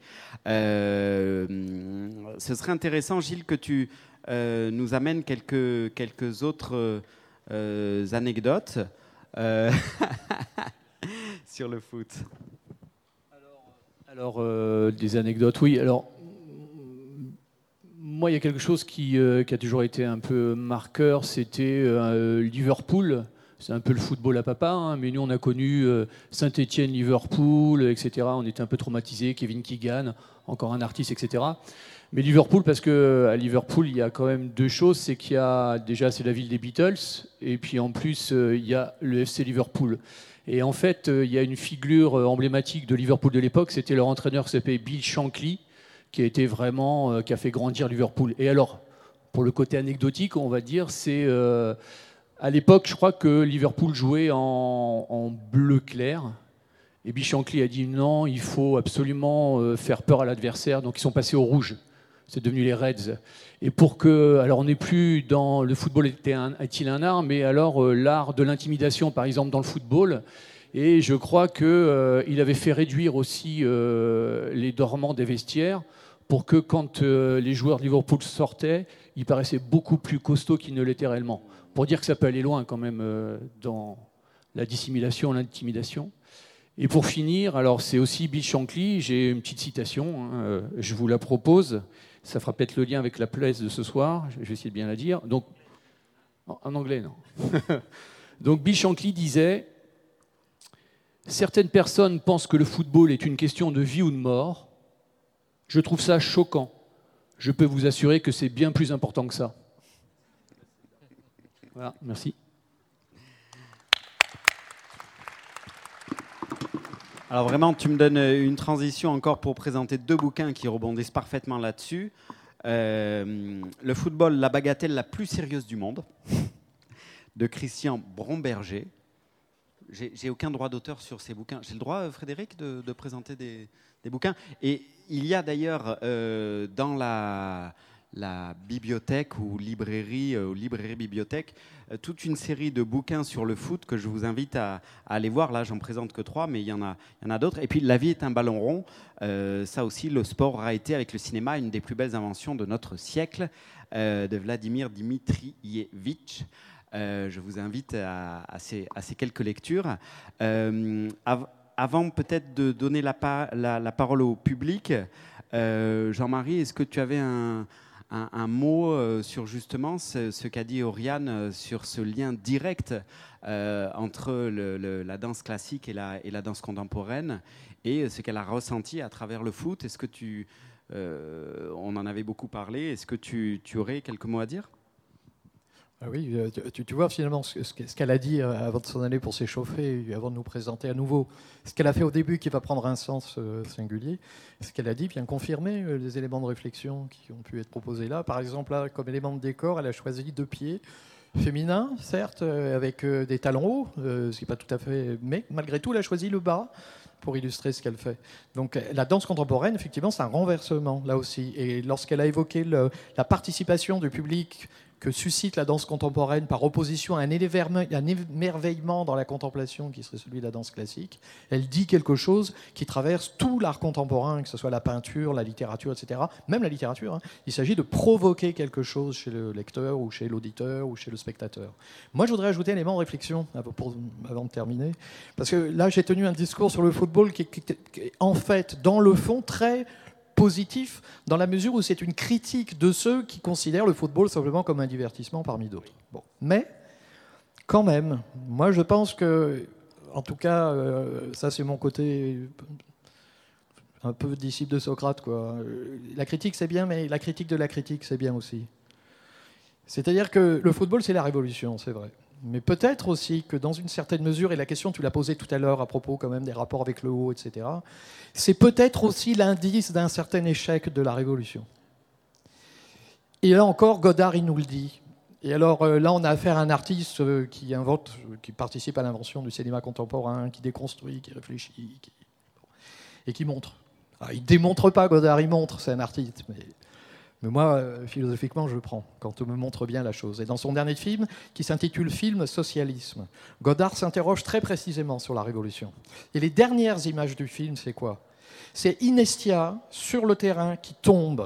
Ce serait intéressant, Gilles, que tu nous amènes quelques autres anecdotes sur le foot. Alors, des anecdotes, oui. Alors, moi, il y a quelque chose qui a toujours été un peu marqueur, c'était Liverpool. C'est un peu le football à papa, hein, mais nous, on a connu Saint-Étienne, Liverpool, etc. On était un peu traumatisés, Kevin Keegan, encore un artiste, etc. Mais Liverpool, parce qu'à Liverpool, il y a quand même deux choses. C'est qu'il y a, déjà, c'est la ville des Beatles, et puis en plus, il y a le FC Liverpool. Et en fait, il y a une figure emblématique de Liverpool de l'époque, c'était leur entraîneur qui s'appelait Bill Shankly, qui a été vraiment, qui a fait grandir Liverpool. Et alors, pour le côté anecdotique, on va dire, c'est... à l'époque, je crois que Liverpool jouait en bleu clair. Et Bill Shankly a dit non, il faut absolument faire peur à l'adversaire. Donc ils sont passés au rouge. C'est devenu les Reds. Et pour que... Alors on n'est plus dans... Le football est-il un art? Mais alors l'art de l'intimidation, par exemple, dans le football. Et je crois qu'il avait fait réduire aussi les dormants des vestiaires pour que quand les joueurs de Liverpool sortaient, ils paraissaient beaucoup plus costauds qu'ils ne l'étaient réellement. Pour dire que ça peut aller loin quand même dans la dissimulation, l'intimidation. Et pour finir, alors c'est aussi Bill Shankly, j'ai une petite citation, hein, je vous la propose, ça fera peut-être le lien avec la place de ce soir, je vais essayer de bien la dire. Donc, en anglais, non. Donc Bill Shankly disait « Certaines personnes pensent que le football est une question de vie ou de mort. Je trouve ça choquant. Je peux vous assurer que c'est bien plus important que ça. » Voilà, merci. Alors vraiment, tu me donnes une transition encore pour présenter deux bouquins qui rebondissent parfaitement là-dessus. Le football, la bagatelle la plus sérieuse du monde, de Christian Bromberger. J'ai aucun droit d'auteur sur ces bouquins. J'ai le droit, Frédéric, de présenter des bouquins. Et il y a d'ailleurs dans la bibliothèque ou librairie bibliothèque, toute une série de bouquins sur le foot que je vous invite à aller voir. Là, j'en présente que 3, mais il y en a d'autres. Et puis, La vie est un ballon rond. Ça aussi, le sport aura été, avec le cinéma, une des plus belles inventions de notre siècle, de Vladimir Dmitrievitch. Je vous invite à ces quelques lectures. Avant peut-être de donner la parole au public, Jean-Marie, est-ce que tu avais un mot sur justement ce qu'a dit Oriane sur ce lien direct entre la danse classique et la danse contemporaine et ce qu'elle a ressenti à travers le foot? Est-ce que on en avait beaucoup parlé, est-ce que tu aurais quelques mots à dire? Oui, tu vois finalement ce qu'elle a dit avant de s'en aller pour s'échauffer, avant de nous présenter à nouveau. Ce qu'elle a fait au début qui va prendre un sens singulier, ce qu'elle a dit vient confirmer les éléments de réflexion qui ont pu être proposés là. Par exemple, là, comme élément de décor, elle a choisi 2 pieds féminins, certes, avec des talons hauts, ce qui n'est pas tout à fait... Mais malgré tout, elle a choisi le bas pour illustrer ce qu'elle fait. Donc la danse contemporaine, effectivement, c'est un renversement, là aussi. Et lorsqu'elle a évoqué la participation du public que suscite la danse contemporaine par opposition à un émerveillement dans la contemplation qui serait celui de la danse classique, elle dit quelque chose qui traverse tout l'art contemporain, que ce soit la peinture, la littérature, etc. Même la littérature, hein. Il s'agit de provoquer quelque chose chez le lecteur ou chez l'auditeur ou chez le spectateur. Moi, je voudrais ajouter un élément de réflexion avant de terminer, parce que là, j'ai tenu un discours sur le football qui est en fait, dans le fond, très positif, dans la mesure où c'est une critique de ceux qui considèrent le football simplement comme un divertissement parmi d'autres. Bon. Mais, quand même, moi je pense que, en tout cas, ça c'est mon côté un peu disciple de Socrate, quoi. La critique c'est bien, mais la critique de la critique c'est bien aussi. C'est-à-dire que le football c'est la révolution, c'est vrai. Mais peut-être aussi que dans une certaine mesure, et la question tu l'as posée tout à l'heure à propos quand même des rapports avec le haut, etc., c'est peut-être aussi l'indice d'un certain échec de la révolution. Et là encore, Godard, il nous le dit. Et alors là, on a affaire à un artiste qui participe à l'invention du cinéma contemporain, qui déconstruit, qui réfléchit, et qui montre. Alors, il démontre pas, Godard, il montre, c'est un artiste, mais moi, philosophiquement, je prends, quand on me montre bien la chose. Et dans son dernier film, qui s'intitule Film Socialisme, Godard s'interroge très précisément sur la révolution. Et les dernières images du film, c'est quoi? C'est Inestia, sur le terrain, qui tombe.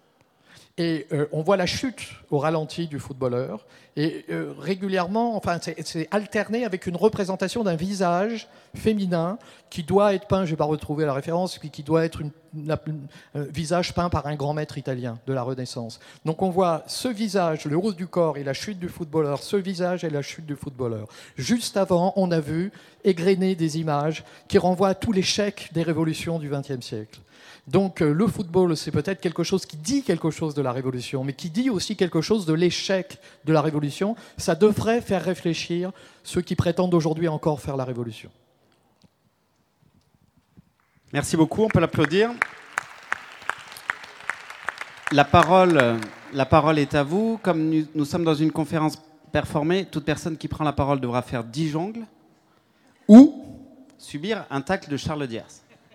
Et on voit la chute au ralenti du footballeur. Et régulièrement, enfin, c'est alterné avec une représentation d'un visage féminin qui doit être peint, je ne vais pas retrouver la référence, qui doit être un visage peint par un grand maître italien de la Renaissance. Donc on voit ce visage, le haut du corps et la chute du footballeur, ce visage et la chute du footballeur. Juste avant, on a vu égrener des images qui renvoient à tout l'échec des révolutions du XXe siècle. Donc le football, c'est peut-être quelque chose qui dit quelque chose de la révolution, mais qui dit aussi quelque chose de l'échec de la révolution. Ça devrait faire réfléchir ceux qui prétendent aujourd'hui encore faire la révolution. Merci beaucoup, on peut l'applaudir. La parole est à vous. Comme nous sommes dans une conférence performée, toute personne qui prend la parole devra faire 10 jongles ou subir un tacle de Charles Diers.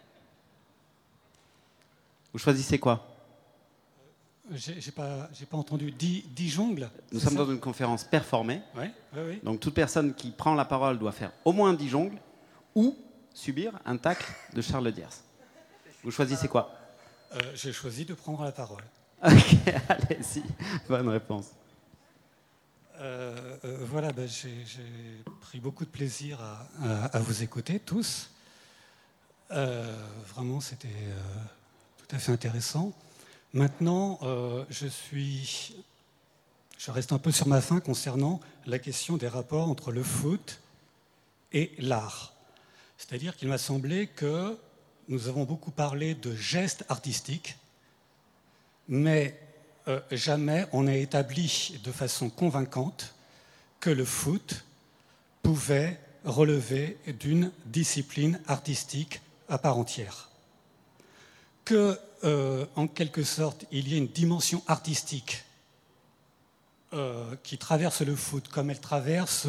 Vous choisissez quoi? J'ai pas entendu. 10 jongles. Nous sommes dans une conférence performée. Ouais, oui. Donc toute personne qui prend la parole doit faire au moins 10 jongles ou subir un tacle de Charles Diers. Vous choisissez quoi? J'ai choisi de prendre la parole. Ok, allez-y. Bonne réponse. Voilà, j'ai pris beaucoup de plaisir à vous écouter tous. Vraiment, c'était tout à fait intéressant. Maintenant, je reste un peu sur ma faim concernant la question des rapports entre le foot et l'art. C'est-à-dire qu'il m'a semblé que nous avons beaucoup parlé de gestes artistiques, mais jamais on n'a établi de façon convaincante que le foot pouvait relever d'une discipline artistique à part entière. Que, en quelque sorte, il y ait une dimension artistique qui traverse le foot, comme elle traverse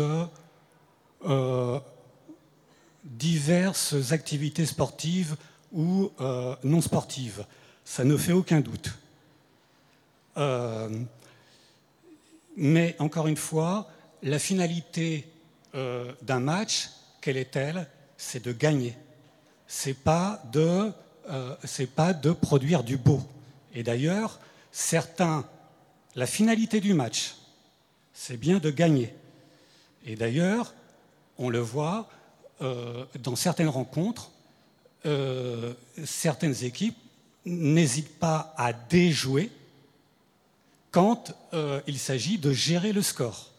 diverses activités sportives ou non sportives. Ça ne fait aucun doute. Mais encore une fois, la finalité d'un match, quelle est-elle? C'est de gagner. C'est pas de produire du beau. Et d'ailleurs, la finalité du match, c'est bien de gagner. Et d'ailleurs, on le voit dans certaines rencontres, certaines équipes n'hésitent pas à déjouer quand il s'agit de gérer le score.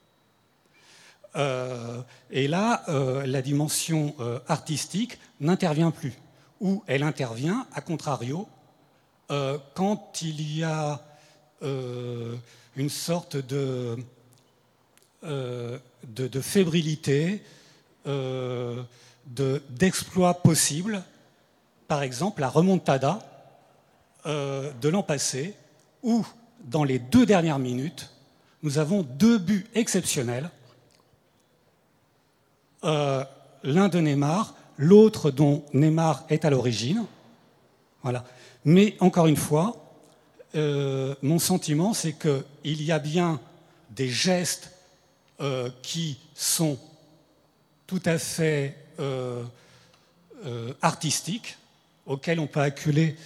Et là, la dimension artistique n'intervient plus. Ou elle intervient, à contrario, quand il y a une sorte de fébrilité, d'exploit possible. Par exemple, la remontada de l'an passé, où, dans les 2 dernières minutes, nous avons 2 buts exceptionnels. L'un de Neymar, l'autre dont Neymar est à l'origine. Voilà. Mais encore une fois, mon sentiment, c'est qu'il y a bien des gestes qui sont tout à fait artistiques, auxquels on peut accoler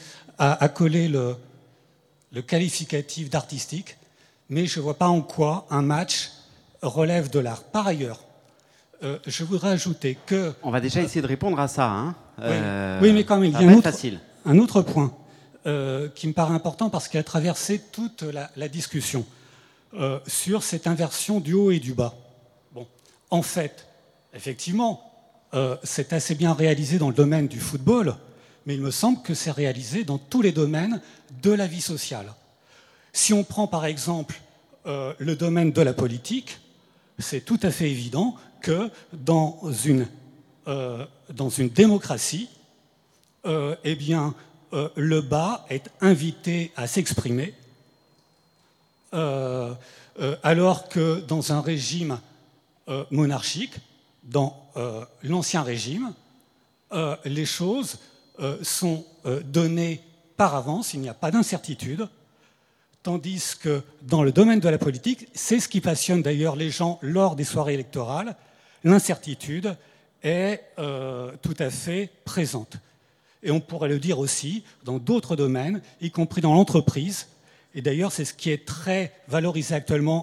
le qualificatif d'artistique, mais je ne vois pas en quoi un match relève de l'art. Par ailleurs, je voudrais ajouter que... On va déjà essayer de répondre à ça. Hein. Oui, mais quand même, il y a un autre point qui me paraît important parce qu'il a traversé toute la discussion sur cette inversion du haut et du bas. Bon, en fait, effectivement, c'est assez bien réalisé dans le domaine du football, mais il me semble que c'est réalisé dans tous les domaines de la vie sociale. Si on prend par exemple le domaine de la politique, c'est tout à fait évident que dans une démocratie, eh bien, le bas est invité à s'exprimer, alors que dans un régime monarchique, dans l'ancien régime, les choses sont données par avance, il n'y a pas d'incertitude, tandis que dans le domaine de la politique, c'est ce qui passionne d'ailleurs les gens lors des soirées électorales, l'incertitude est tout à fait présente. Et on pourrait le dire aussi dans d'autres domaines, y compris dans l'entreprise. Et d'ailleurs, c'est ce qui est très valorisé actuellement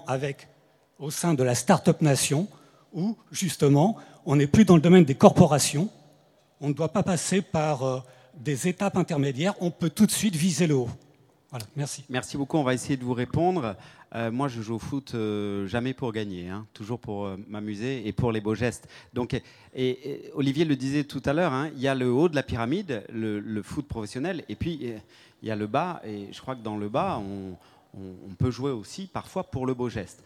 au sein de la Start-up Nation, où justement, on n'est plus dans le domaine des corporations. On ne doit pas passer par des étapes intermédiaires. On peut tout de suite viser le haut. Voilà, merci. Merci beaucoup, on va essayer de vous répondre. Moi, je joue au foot jamais pour gagner, hein, toujours pour m'amuser et pour les beaux gestes. Donc, et Olivier le disait tout à l'heure, hein, il y a le haut de la pyramide, le foot professionnel, et puis il y a le bas, et je crois que dans le bas, on peut jouer aussi parfois pour le beau geste.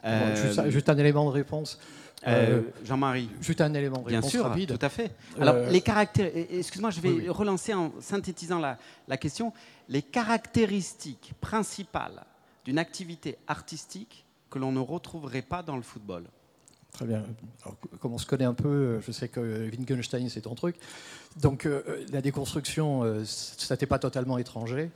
Juste un élément de réponse. Jean-Marie. Juste un élément de réponse bien sûr, rapide. Tout à fait. Alors, les caractères... Excuse-moi, je vais relancer en synthétisant la question. Les caractéristiques principales d'une activité artistique que l'on ne retrouverait pas dans le football. Très bien. Alors, comme on se connaît un peu, je sais que Wittgenstein, c'est ton truc. Donc, la déconstruction, ça n'était pas totalement étranger.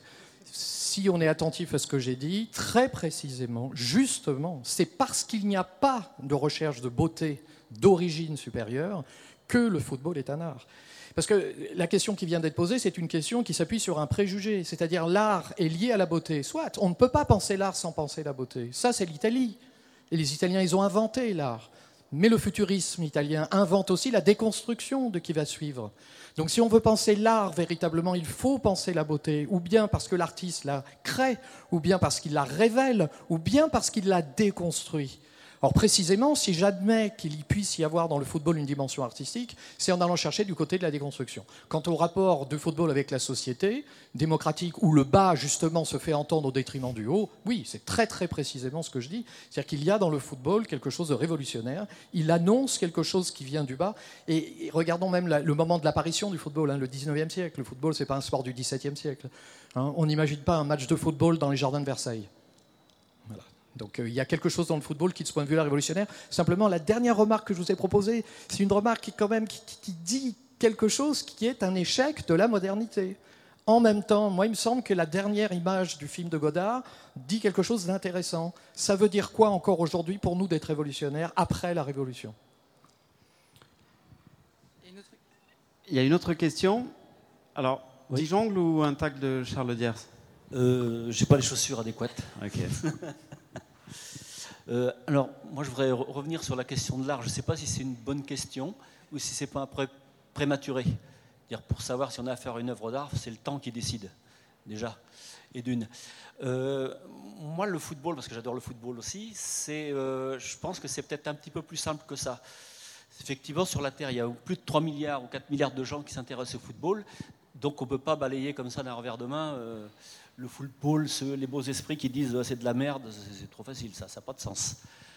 Si on est attentif à ce que j'ai dit, très précisément, justement, c'est parce qu'il n'y a pas de recherche de beauté d'origine supérieure que le football est un art. Parce que la question qui vient d'être posée, c'est une question qui s'appuie sur un préjugé, c'est-à-dire l'art est lié à la beauté. Soit, on ne peut pas penser l'art sans penser la beauté. Ça, c'est l'Italie. Et les Italiens, ils ont inventé l'art. Mais le futurisme italien invente aussi la déconstruction de qui va suivre. Donc si on veut penser l'art véritablement, il faut penser la beauté, ou bien parce que l'artiste la crée, ou bien parce qu'il la révèle, ou bien parce qu'il la déconstruit. Or précisément, si j'admets qu'il puisse y avoir dans le football une dimension artistique, c'est en allant chercher du côté de la déconstruction. Quant au rapport du football avec la société démocratique, où le bas justement se fait entendre au détriment du haut, oui, c'est très très précisément ce que je dis. C'est-à-dire qu'il y a dans le football quelque chose de révolutionnaire, il annonce quelque chose qui vient du bas, et regardons même le moment de l'apparition du football, le 19e siècle. Le football, c'est pas un sport du 17e siècle. On n'imagine pas un match de football dans les jardins de Versailles. Voilà. Donc il y a quelque chose dans le football qui, de ce point de vue-là, révolutionnaire. Simplement, la dernière remarque que je vous ai proposée, c'est une remarque qui dit quelque chose qui est un échec de la modernité. en même temps, moi, il me semble que la dernière image du film de Godard dit quelque chose d'intéressant. Ça veut dire quoi encore aujourd'hui pour nous d'être révolutionnaires après la Révolution ? Il y a une autre question. Alors, Oui. Dijongle ou un tacle de Charles Diers? J'ai pas les chaussures adéquates. Ok. Alors, moi, je voudrais revenir sur la question de l'art. Je ne sais pas si c'est une bonne question ou si c'est pas un prématuré. Dire pour savoir si on a affaire à une œuvre d'art, c'est le temps qui décide, déjà. Et d'une. Moi, le football, parce que j'adore le football aussi, je pense que c'est peut-être un petit peu plus simple que ça. Effectivement, sur la Terre, il y a plus de 3 milliards ou 4 milliards de gens qui s'intéressent au football. Donc, on ne peut pas balayer comme ça d'un revers de main le football, les beaux esprits qui disent c'est de la merde, c'est trop facile, ça n'a pas de sens.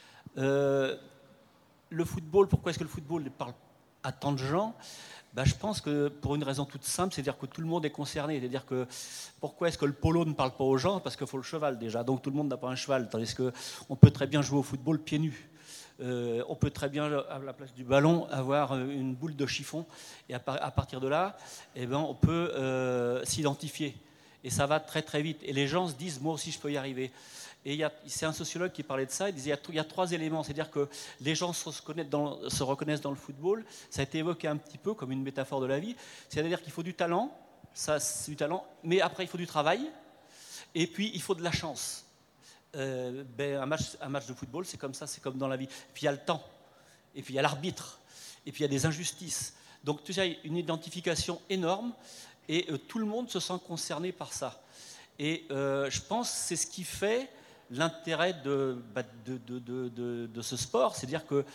Le football, pourquoi est-ce que le football parle à tant de gens ? Je pense que pour une raison toute simple, c'est-à-dire que tout le monde est concerné. C'est-à-dire que pourquoi est-ce que le polo ne parle pas aux gens ? Parce qu'il faut le cheval déjà, donc tout le monde n'a pas un cheval. Tandis qu'on peut très bien jouer au football pieds nus. On peut très bien, à la place du ballon, avoir une boule de chiffon. Et à partir de là, on peut s'identifier. Et ça va très très vite. Et les gens se disent, moi aussi je peux y arriver. Et c'est un sociologue qui parlait de ça, il disait il y a 3 éléments, c'est-à-dire que les gens se reconnaissent dans le football, ça a été évoqué un petit peu comme une métaphore de la vie, c'est-à-dire qu'il faut du talent, ça c'est du talent, mais après il faut du travail, et puis il faut de la chance. Un match de football, c'est comme ça, c'est comme dans la vie. Puis il y a le temps, et puis il y a l'arbitre, et puis il y a des injustices. Donc tu sais, une identification énorme, et tout le monde se sent concerné par ça. Et je pense que c'est ce qui fait l'intérêt de ce sport, c'est-à-dire que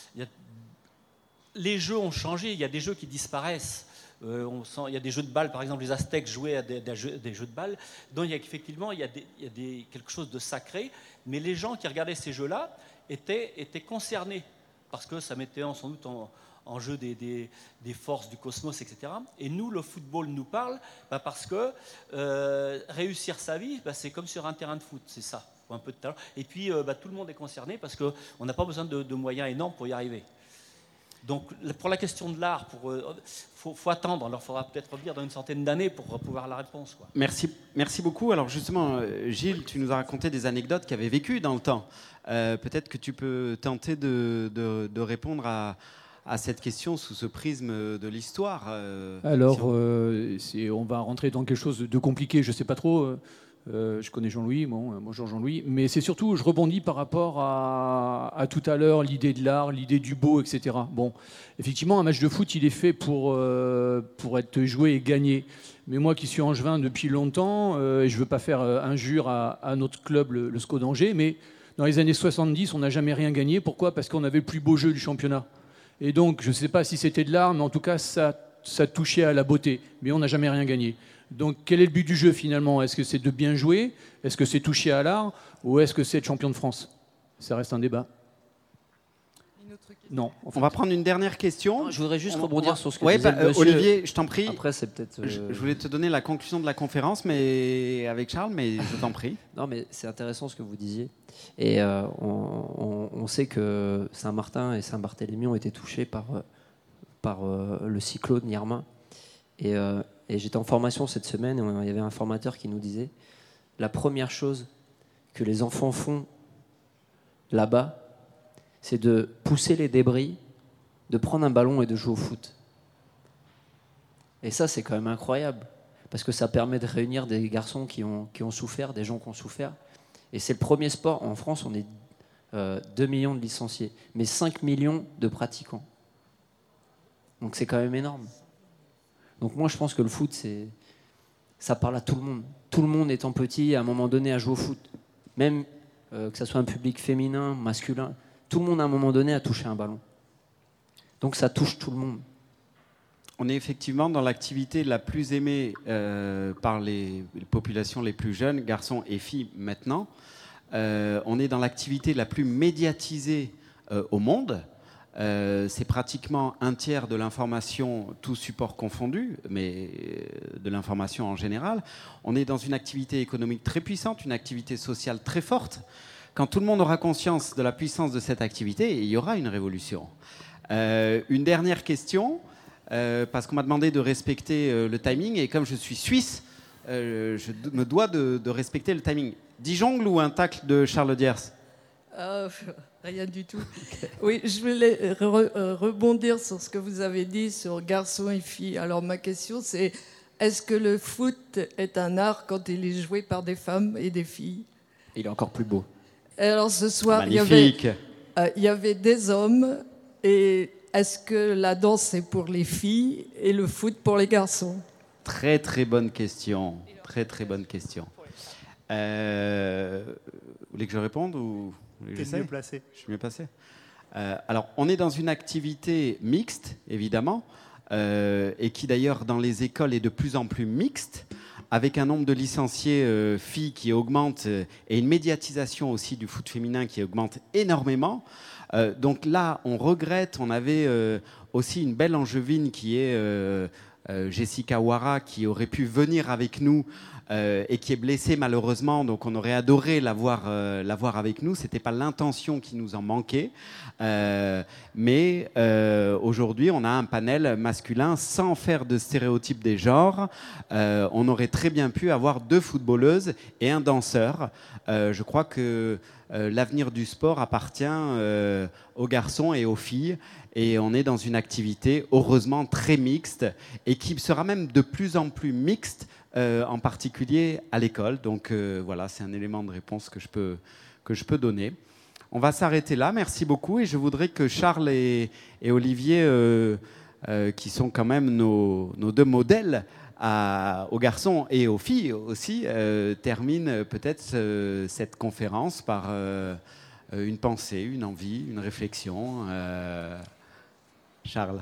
les jeux ont changé, il y a des jeux qui disparaissent. Il y a des jeux de balles, par exemple les Aztèques jouaient à des jeux de balles, donc effectivement il y a quelque chose de sacré, mais les gens qui regardaient ces jeux-là étaient concernés, parce que ça mettait sans doute en jeu des forces du cosmos, etc. Et nous, le football nous parle parce que réussir sa vie, c'est comme sur un terrain de foot, c'est ça, faut un peu de talent. Et puis tout le monde est concerné parce qu'on n'a pas besoin de moyens énormes pour y arriver. Donc pour la question de l'art, faut attendre, alors il faudra peut-être revenir dans une centaine d'années pour pouvoir la réponse, quoi. Merci beaucoup. Alors justement, Gilles, tu nous as raconté des anecdotes qui avaient vécu dans le temps. Peut-être que tu peux tenter de répondre à cette question sous ce prisme de l'histoire. Alors, on va rentrer dans quelque chose de compliqué, je ne sais pas trop. Je connais Jean-Louis, bonjour Jean-Louis, mais c'est surtout, je rebondis par rapport à tout à l'heure, l'idée de l'art, l'idée du beau, etc. Bon, effectivement, un match de foot, il est fait pour être joué et gagné. Mais moi qui suis angevin depuis longtemps, je ne veux pas faire injure à notre club, le SCO d'Angers, mais dans les années 70, on n'a jamais rien gagné. Pourquoi ? Parce qu'on avait le plus beau jeu du championnat. Et donc, je ne sais pas si c'était de l'art, mais en tout cas, ça touchait à la beauté. Mais on n'a jamais rien gagné. Donc, quel est le but du jeu, finalement ? Est-ce que c'est de bien jouer ? Est-ce que c'est toucher à l'art ? Ou est-ce que c'est être champion de France ? Ça reste un débat. Non. En fait. On va prendre une dernière question. Non, je voudrais juste rebondir sur ce que disait le monsieur. Olivier, je t'en prie. Après, c'est peut-être... Je voulais te donner la conclusion de la conférence mais avec Charles, mais je t'en prie. Non, mais c'est intéressant ce que vous disiez. Et on sait que Saint-Martin et Saint-Barthélemy ont été touchés par le cyclone Irma. Et j'étais en formation cette semaine, et il y avait un formateur qui nous disait la première chose que les enfants font là-bas, c'est de pousser les débris, de prendre un ballon et de jouer au foot. Et ça, c'est quand même incroyable, parce que ça permet de réunir des garçons qui ont souffert, des gens qui ont souffert. Et c'est le premier sport. En France, on est 2 millions de licenciés, mais 5 millions de pratiquants. Donc c'est quand même énorme. Donc moi, je pense que le foot, ça parle à tout le monde. Tout le monde étant petit, à un moment donné, a joué au foot. Même que ce soit un public féminin, masculin, tout le monde, à un moment donné, a touché un ballon. Donc ça touche tout le monde. On est effectivement dans l'activité la plus aimée par les populations les plus jeunes, garçons et filles maintenant. On est dans l'activité la plus médiatisée au monde. C'est pratiquement un tiers de l'information, tous supports confondus, mais de l'information en général. On est dans une activité économique très puissante, une activité sociale très forte. Quand tout le monde aura conscience de la puissance de cette activité, il y aura une révolution. Une dernière question, parce qu'on m'a demandé de respecter le timing, et comme je suis suisse, je me dois de respecter le timing. 10 jongles ou un tacle de Charles Diers? Rien du tout. Oui, je voulais rebondir sur ce que vous avez dit sur garçons et filles. Alors ma question c'est, est-ce que le foot est un art quand il est joué par des femmes et des filles? Il est encore plus beau. Alors ce soir, il y avait des hommes, et est-ce que la danse c'est pour les filles et le foot pour les garçons? Très très bonne question. Très très bonne question. Vous voulez que je réponde ou T'es mieux placé. Je suis mieux placé. Alors, on est dans une activité mixte, évidemment, et qui d'ailleurs dans les écoles est de plus en plus mixte, avec un nombre de licenciés filles qui augmente et une médiatisation aussi du foot féminin qui augmente énormément. Donc là, on regrette, on avait aussi une belle angevine qui est Jessica Ouara, qui aurait pu venir avec nous et qui est blessée malheureusement, donc on aurait adoré la voir avec nous. C'était pas l'intention qui nous en manquait, mais aujourd'hui on a un panel masculin sans faire de stéréotypes des genres. On aurait très bien pu avoir 2 footballeuses et un danseur. Je crois que l'avenir du sport appartient aux garçons et aux filles. Et on est dans une activité, heureusement, très mixte et qui sera même de plus en plus mixte, en particulier à l'école. Donc voilà, c'est un élément de réponse que je peux donner. On va s'arrêter là. Merci beaucoup. Et je voudrais que Charles et Olivier, qui sont quand même nos 2 modèles aux garçons et aux filles aussi, terminent peut-être cette conférence par une pensée, une envie, une réflexion. Charles.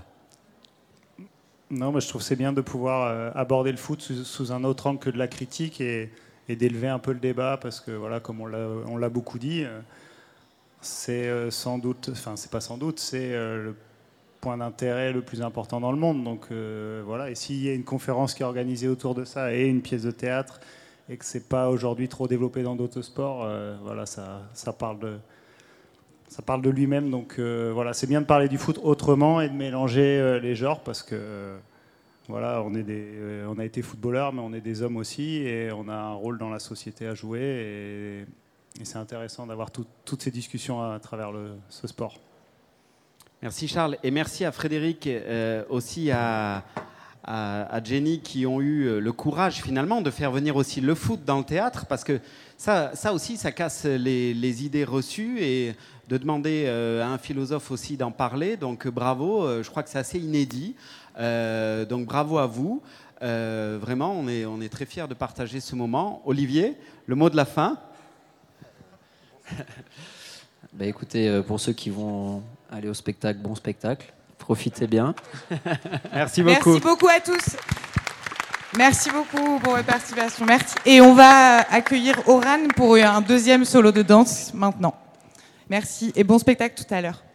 Non, mais je trouve que c'est bien de pouvoir aborder le foot sous un autre angle que de la critique et d'élever un peu le débat, parce que voilà, comme on l'a beaucoup dit, c'est sans doute, enfin c'est pas sans doute, c'est le point d'intérêt le plus important dans le monde. Donc voilà, et s'il y a une conférence qui est organisée autour de ça et une pièce de théâtre et que c'est pas aujourd'hui trop développé dans d'autres sports, voilà, ça parle de lui-même. Donc voilà, c'est bien de parler du foot autrement et de mélanger les genres, parce que voilà, on a été footballeurs, mais on est des hommes aussi et on a un rôle dans la société à jouer, et c'est intéressant d'avoir toutes ces discussions à travers ce sport. Merci Charles, et merci à Frédéric, aussi à Jenny, qui ont eu le courage finalement de faire venir aussi le foot dans le théâtre, parce que ça aussi, ça casse les idées reçues, et de demander à un philosophe aussi d'en parler. Donc bravo, je crois que c'est assez inédit. Donc bravo à vous. Vraiment, on est très fiers de partager ce moment. Olivier, le mot de la fin. Écoutez, pour ceux qui vont aller au spectacle, bon spectacle. Profitez bien. Merci beaucoup. Merci beaucoup à tous. Merci beaucoup pour votre participation. Merci. Et on va accueillir Oran pour un 2e solo de danse maintenant. Merci et bon spectacle tout à l'heure.